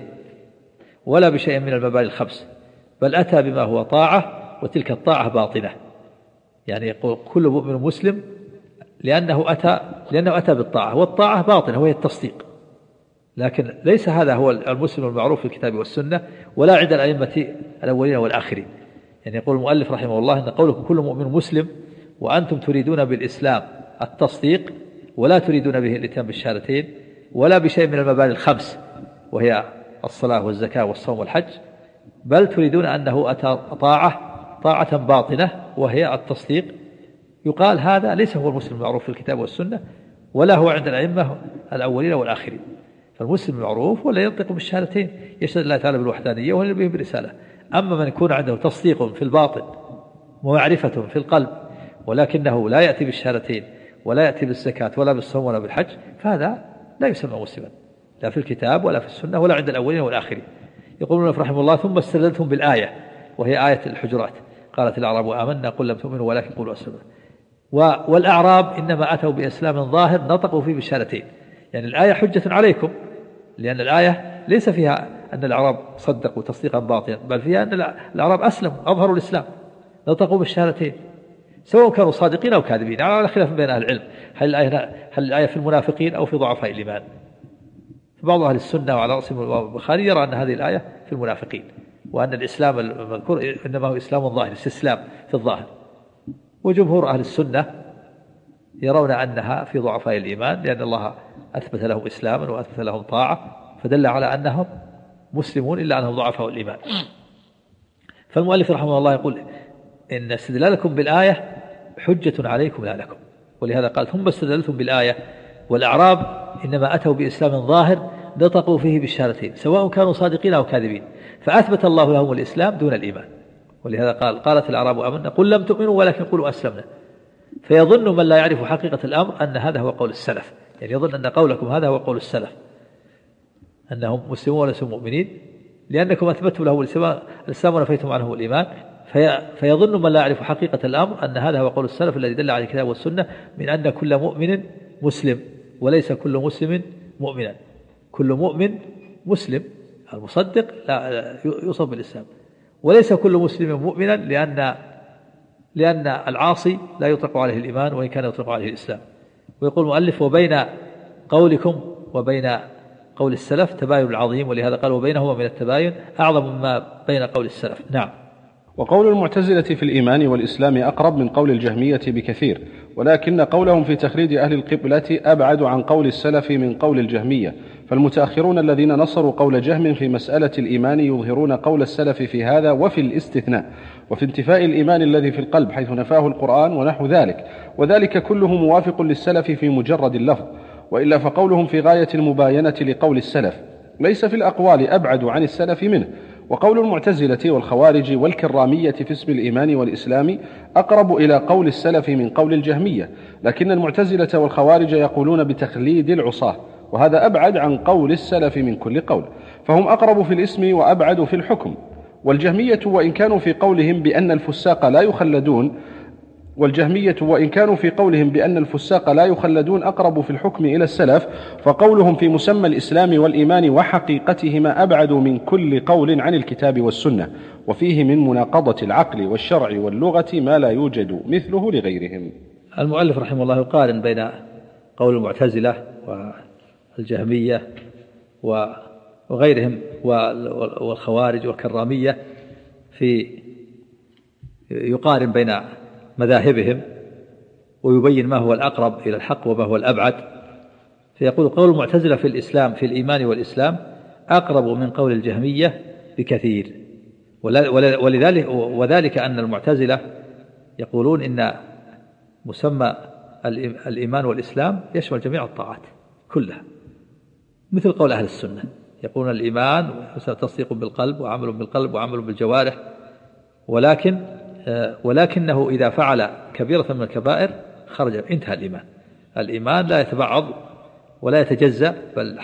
Speaker 1: ولا بشيء من المباني الخمس، بل أتى بما هو طاعة، وتلك الطاعة باطنة. يعني يقول كل مؤمن مسلم لأنه أتى بالطاعة، والطاعة باطنة وهي التصديق، لكن ليس هذا هو المسلم المعروف في الكتاب والسنة ولا عند الأئمة الأولين والآخرين. يعني يقول المؤلف رحمه الله: إن قولكم كل مؤمن مسلم وأنتم تريدون بالإسلام التصديق ولا تريدون به الإتيان بالشهادتين ولا بشيء من المباني الخمس وهي الصلاة والزكاة والصوم والحج، بل تريدون أنه أتى طاعة باطنة وهي التصديق. يقال هذا ليس هو المسلم المعروف في الكتاب والسنة ولا هو عند الأئمة الأولين والآخرين. فالمسلم المعروف ولا ينطق بالشهادتين، يشهد الله تعالى بالوحدانية ونبيه بالرسالة. أما من يكون عنده تصديق في الباطن ومعرفة في القلب ولكنه لا يأتي بالشهادتين ولا يأتي بالزكاة ولا بالصوم ولا بالحج، فهذا لا يسمى مسلما لا في الكتاب ولا في السنة ولا عند الأولين والآخرين. يقولون رحمه الله: ثم استدلتم بالآية وهي آية الحجرات قالت الأعراب آمنا قل لم تؤمنوا ولكن قولوا أسلمنا. والأعراب إنما أتوا بإسلام ظاهر نطقوا فيه بالشهادتين، يعني الآية حجة عليكم، لأن الآية ليس فيها أن الأعراب صدقوا تصديقا باطنا، بل فيها أن الأعراب أسلموا أظهروا الإسلام نطقوا بالشهادتين، سواء كانوا صادقين أو كاذبين، على خلاف بين أهل العلم هل الآية في المنافقين أو في ضعفاء الإيمان. فبعض أهل السنة وعلى رأسهم البخاري يرى أن هذه الآية في المنافقين، وأن الإسلام المذكور إنما هو إسلام ظاهر، استسلام في الظاهر. وجمهور أهل السنة يرون أنها في ضعفاء الإيمان، لأن الله أثبت لهم إسلاما وأثبت لهم طاعة، فدل على أنهم مسلمون إلا أنهم ضعفاء الإيمان. فالمؤلف رحمه الله يقول إن استدلالكم بالآية حجة عليكم لا لكم، ولهذا قال ثم استدلتم بالآية. والأعراب إنما أتوا بإسلام ظاهر نطقوا فيه بالشهادتين سواء كانوا صادقين أو كاذبين، فأثبت الله لهم الإسلام دون الإيمان. ولهذا قالت الأعراب آمنا قل لم تؤمنوا ولكن قولوا أسلمنا. فيظن من لا يعرف حقيقة الأمر أن هذا هو قول السلف، يعني يظن أن قولكم هذا هو قول السلف أنهم مسلمون وليسوا مؤمنين، لأنكم أثبتم له الإسلام ونفيتم عنه الإيمان. فيظن من لا يعرف حقيقة الأمر أن هذا هو قول السلف الذي دل على الكتاب والسنة من أن كل مؤمن مسلم وليس كل مسلم مؤمنا. كل مؤمن مسلم، المصدق لا يوصف بالإسلام، وليس كل مسلم مؤمنا لأن العاصي لا يطلق عليه الإيمان وإن كان يطلق عليه الإسلام. ويقول المؤلف وبين قولكم وبين قول السلف تباين عظيم، ولهذا قال وبينهما من التباين أعظم مما بين قول السلف. نعم.
Speaker 2: وقول المعتزلة في الإيمان والإسلام أقرب من قول الجهمية بكثير، ولكن قولهم في تخليد أهل القبلة أبعد عن قول السلف من قول الجهمية. فالمتأخرون الذين نصروا قول جهم في مسألة الإيمان يظهرون قول السلف في هذا وفي الاستثناء وفي انتفاء الإيمان الذي في القلب حيث نفاه القرآن ونحو ذلك، وذلك كله موافق للسلف في مجرد اللفظ، وإلا فقولهم في غاية المباينة لقول السلف ليس في الأقوال أبعد عن السلف منه. وقول المعتزلة والخوارج والكرامية في اسم الإيمان والإسلام أقرب إلى قول السلف من قول الجهمية، لكن المعتزلة والخوارج يقولون بتخليد العصاة، وهذا أبعد عن قول السلف من كل قول، فهم أقرب في الاسم وأبعد في الحكم. والجهمية وإن كانوا في قولهم بأن الفساق لا يخلدون أقرب في الحكم إلى السلف، فقولهم في مسمى الإسلام والإيمان وحقيقتهما أبعد من كل قول عن الكتاب والسنة، وفيه من مناقضة العقل والشرع واللغة ما لا يوجد مثله لغيرهم.
Speaker 1: المؤلف رحمه الله يقارن بين قول المعتزلة والجهمية وغيرهم والخوارج والكرامية، يقارن بين مذاهبهم ويبين ما هو الأقرب إلى الحق وما هو الأبعد. فيقول قول المعتزلة في الإسلام في الإيمان والإسلام أقرب من قول الجهمية بكثير، وذلك أن المعتزلة يقولون إن مسمى الإيمان والإسلام يشمل جميع الطاعات كلها، مثل قول أهل السنة يقولون الإيمان تصديق بالقلب وعمل بالقلب وعمل بالجوارح، ولكنه إذا فعل كبيرة من الكبائر خرج انتهى الإيمان لا يتبعض ولا يتجزأ،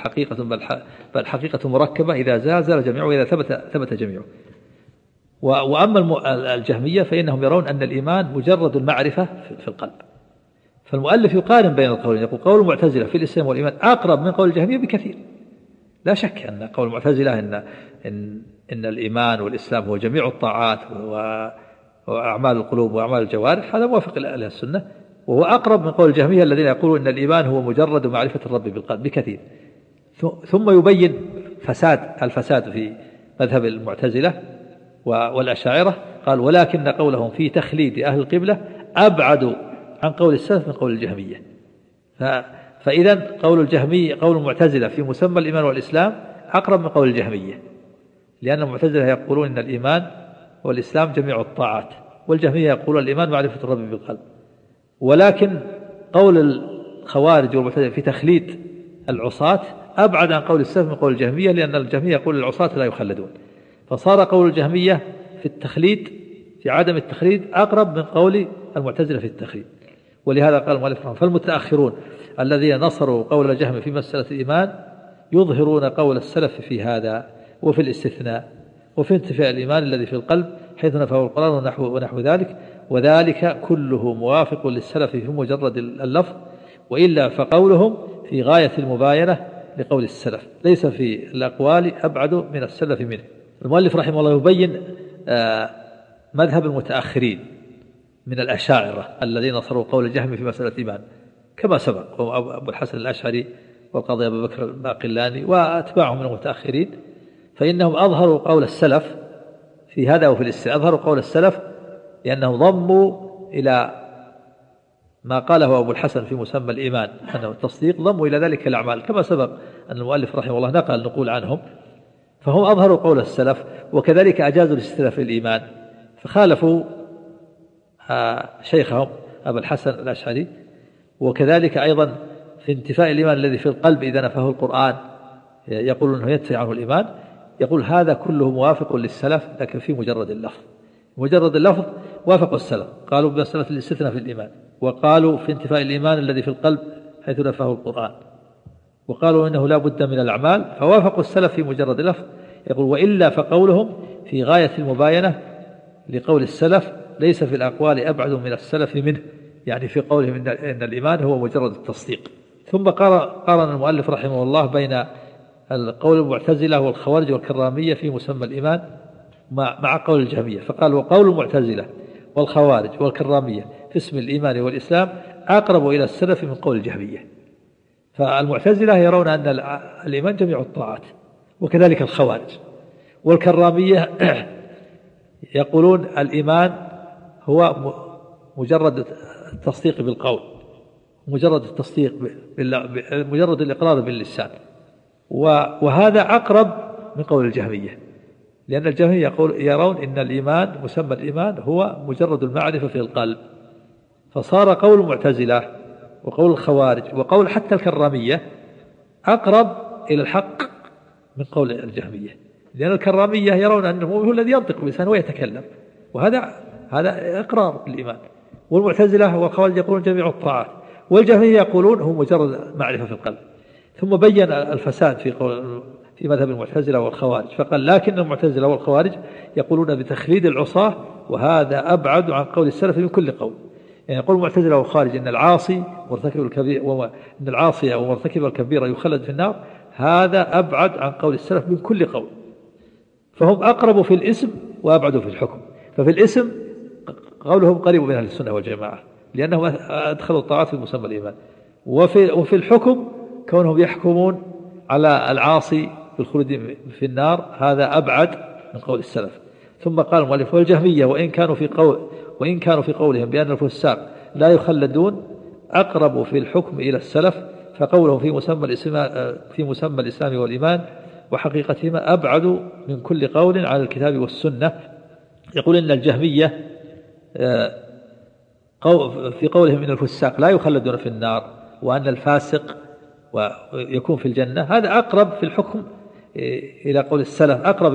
Speaker 1: بل حقيقة مركبة، إذا زال جميعه وإذا ثبت جميعه. وأما الجهمية فإنهم يرون أن الإيمان مجرد المعرفة في القلب. فالمؤلف يقارن بين القولين، يقول قول المعتزلة في الإسلام والإيمان أقرب من قول الجهمية بكثير. لا شك أن قول المعتزلة إن الإيمان والإسلام هو جميع الطاعات وأعمال القلوب وأعمال الجوارح، هذا موافق لأهل السنة، وهو أقرب من قول الجهمية الذين يقولون أن الإيمان هو مجرد معرفة الرب بالقلب بكثير. ثم يبين الفساد في مذهب المعتزلة والأشاعرة، قال ولكن قولهم في تخليد أهل القبلة أبعد عن قول السلف من قول الجهمية. فإذا قول المعتزلة في مسمى الإيمان والإسلام أقرب من قول الجهمية، لأن المعتزلة يقولون إن الإيمان والإسلام جميع الطاعات، والجهمية يقولون الإيمان معرفة الرب بالقلب. ولكن قول الخوارج والمعتزلة في تخليد العصاة أبعد عن قول السلف من قول الجهمية، لأن الجهمية يقول العصاة لا يخلدون، فصار قول الجهمية في التخليد في عدم التخليد أقرب من قول المعتزلة في التخليد. ولهذا قال المؤلف فالمتأخرون الذين نصروا قول الجهم في مسألة الإيمان يظهرون قول السلف في هذا وفي الاستثناء وفي انتفاء الإيمان الذي في القلب حيث نفاه القرآن ونحو ذلك، وذلك كله موافق للسلف في مجرد اللفظ، وإلا فقولهم في غاية المباينة لقول السلف ليس في الأقوال أبعد من السلف منه. المؤلف رحمه الله يبين مذهب المتأخرين من الأشاعرة الذين نصروا قول الجهم في مسألة الإيمان كما سبق، أبو الحسن الأشعري والقاضي أبو بكر الباقلاني وأتباعهم من المتأخرين، فإنهم أظهروا قول السلف في هذا وفي الاستثناء. أظهروا قول السلف لأنهم ضموا إلى ما قاله أبو الحسن في مسمى الإيمان أنه التصديق ضموا إلى ذلك الأعمال، كما سبق أن المؤلف رحمه الله نقول عنهم، فهم أظهروا قول السلف، وكذلك أجازوا الاستثناء في الإيمان، فخالفوا شيخهم أبو الحسن الأشعري. وكذلك أيضا في انتفاء الإيمان الذي في القلب إذا نفاه القرآن يقول أنه ينتفي عنه الإيمان، يقول هذا كله موافق للسلف، لكن في مجرد اللفظ وافقوا السلف، قالوا بمسألة الاستثناء في الإيمان، وقالوا في انتفاء الإيمان الذي في القلب حيث نفاه القرآن، وقالوا إنه لا بد من الأعمال، فوافقوا السلف في مجرد اللفظ. يقول وإلا فقولهم في غاية المباينة لقول السلف، ليس في الأقوال أبعد من السلف منه، يعني في قولهم إن الإيمان هو مجرد التصديق. ثم قارن المؤلف رحمه الله بين القول المعتزلة والخوارج والكرامية في مسمى الإيمان مع قول الجهمية، فقال وقول المعتزلة والخوارج والكرامية في اسم الإيمان والإسلام أقرب إلى السلف من قول الجهمية. فالمعتزلة يرون أن الإيمان جميع الطاعات، وكذلك الخوارج، والكرامية يقولون الإيمان هو مجرد التصديق بالقول، مجرد التصديق مجرد الإقرار باللسان، وهذا أقرب من قول الجهمية، لأن الجهمية يرون إن الإيمان مسمى الإيمان هو مجرد المعرفة في القلب، فصار قول المعتزلة وقول الخوارج وقول حتى الكرامية أقرب إلى الحق من قول الجهمية، لأن الكرامية يرون أنه هو الذي ينطق بلسانه ويتكلم، وهذا إقرار بالإيمان، والمعتزلة والخوارج يقولون جميع الطاعات، والجهمية يقولون هو مجرد معرفة في القلب. ثم بين الفساد في مذهب المعتزلة والخوارج، فقال لكن المعتزلة والخوارج يقولون بتخليد العصاة، وهذا أبعد عن قول السلف من كل قول. يعني يقول المعتزلة والخوارج إن العاصي مرتكب الكبير وإن العاصي ومرتكب الكبيرة يخلد في النار، هذا أبعد عن قول السلف من كل قول. فهم أقرب في الاسم وأبعد في الحكم. ففي الاسم قولهم قريب من أهل السنة والجماعة، لأنهم أدخلوا الطاعات في مسمى الإيمان، وفي الحكم كونهم يحكمون على العاصي بالخلود في النار، هذا أبعد من قول السلف. ثم قال المؤلف والجهمية وإن كانوا في قولهم بأن الفساق لا يخلدون أقرب في الحكم إلى السلف، فقولهم في مسمى الإسلام والإيمان وحقيقتهما أبعد من كل قول على الكتاب والسنة. يقول إن الجهمية في قولهم إن الفساق لا يخلدون في النار وأن الفاسق ويكون في الجنة، هذا أقرب في الحكم إلى قول السلف، أقرب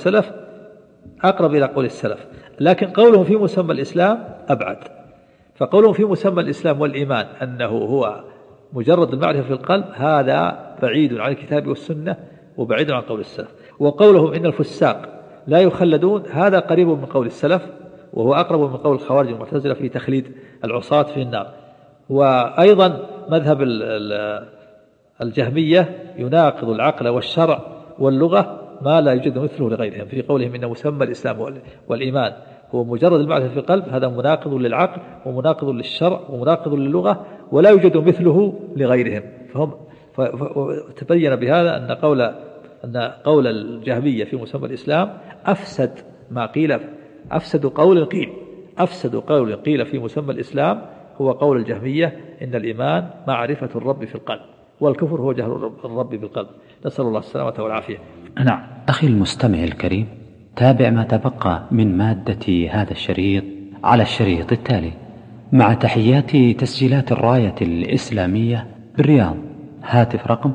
Speaker 1: إلى قول السلف، لكن قولهم في مسمى الإسلام أبعد. فقولهم في مسمى الإسلام والإيمان أنه هو مجرد المعرفة في القلب، هذا بعيد عن الكتاب والسنة وبعيد عن قول السلف. وقولهم إن الفساق لا يخلدون، هذا قريب من قول السلف، وهو أقرب من قول الخوارج المعتزلة في تخليد العصاة في النار. وأيضا مذهب الجهمية يناقض العقل والشرع واللغة ما لا يوجد مثله لغيرهم، في قولهم إن مسمى الإسلام والإيمان هو مجرد المعرفة في القلب، هذا مناقض للعقل ومناقض للشرع ومناقض للغة ولا يوجد مثله لغيرهم. فتبين بهذا أن قول الجهمية في مسمى الإسلام أفسد ما قيل، أفسد قول قيل في مسمى الإسلام هو قول الجهمية إن الإيمان معرفة الرب في القلب، والكفر هو جهل الرب بالقلب. نسأل الله السلامة والعافية.
Speaker 4: نعم. أخي المستمع الكريم، تابع ما تبقى من مادة هذا الشريط على الشريط التالي، مع تحيات تسجيلات الراية الإسلامية بالرياض. هاتف رقم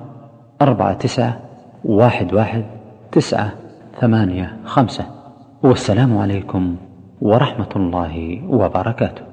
Speaker 4: 49111985. والسلام عليكم ورحمة الله وبركاته.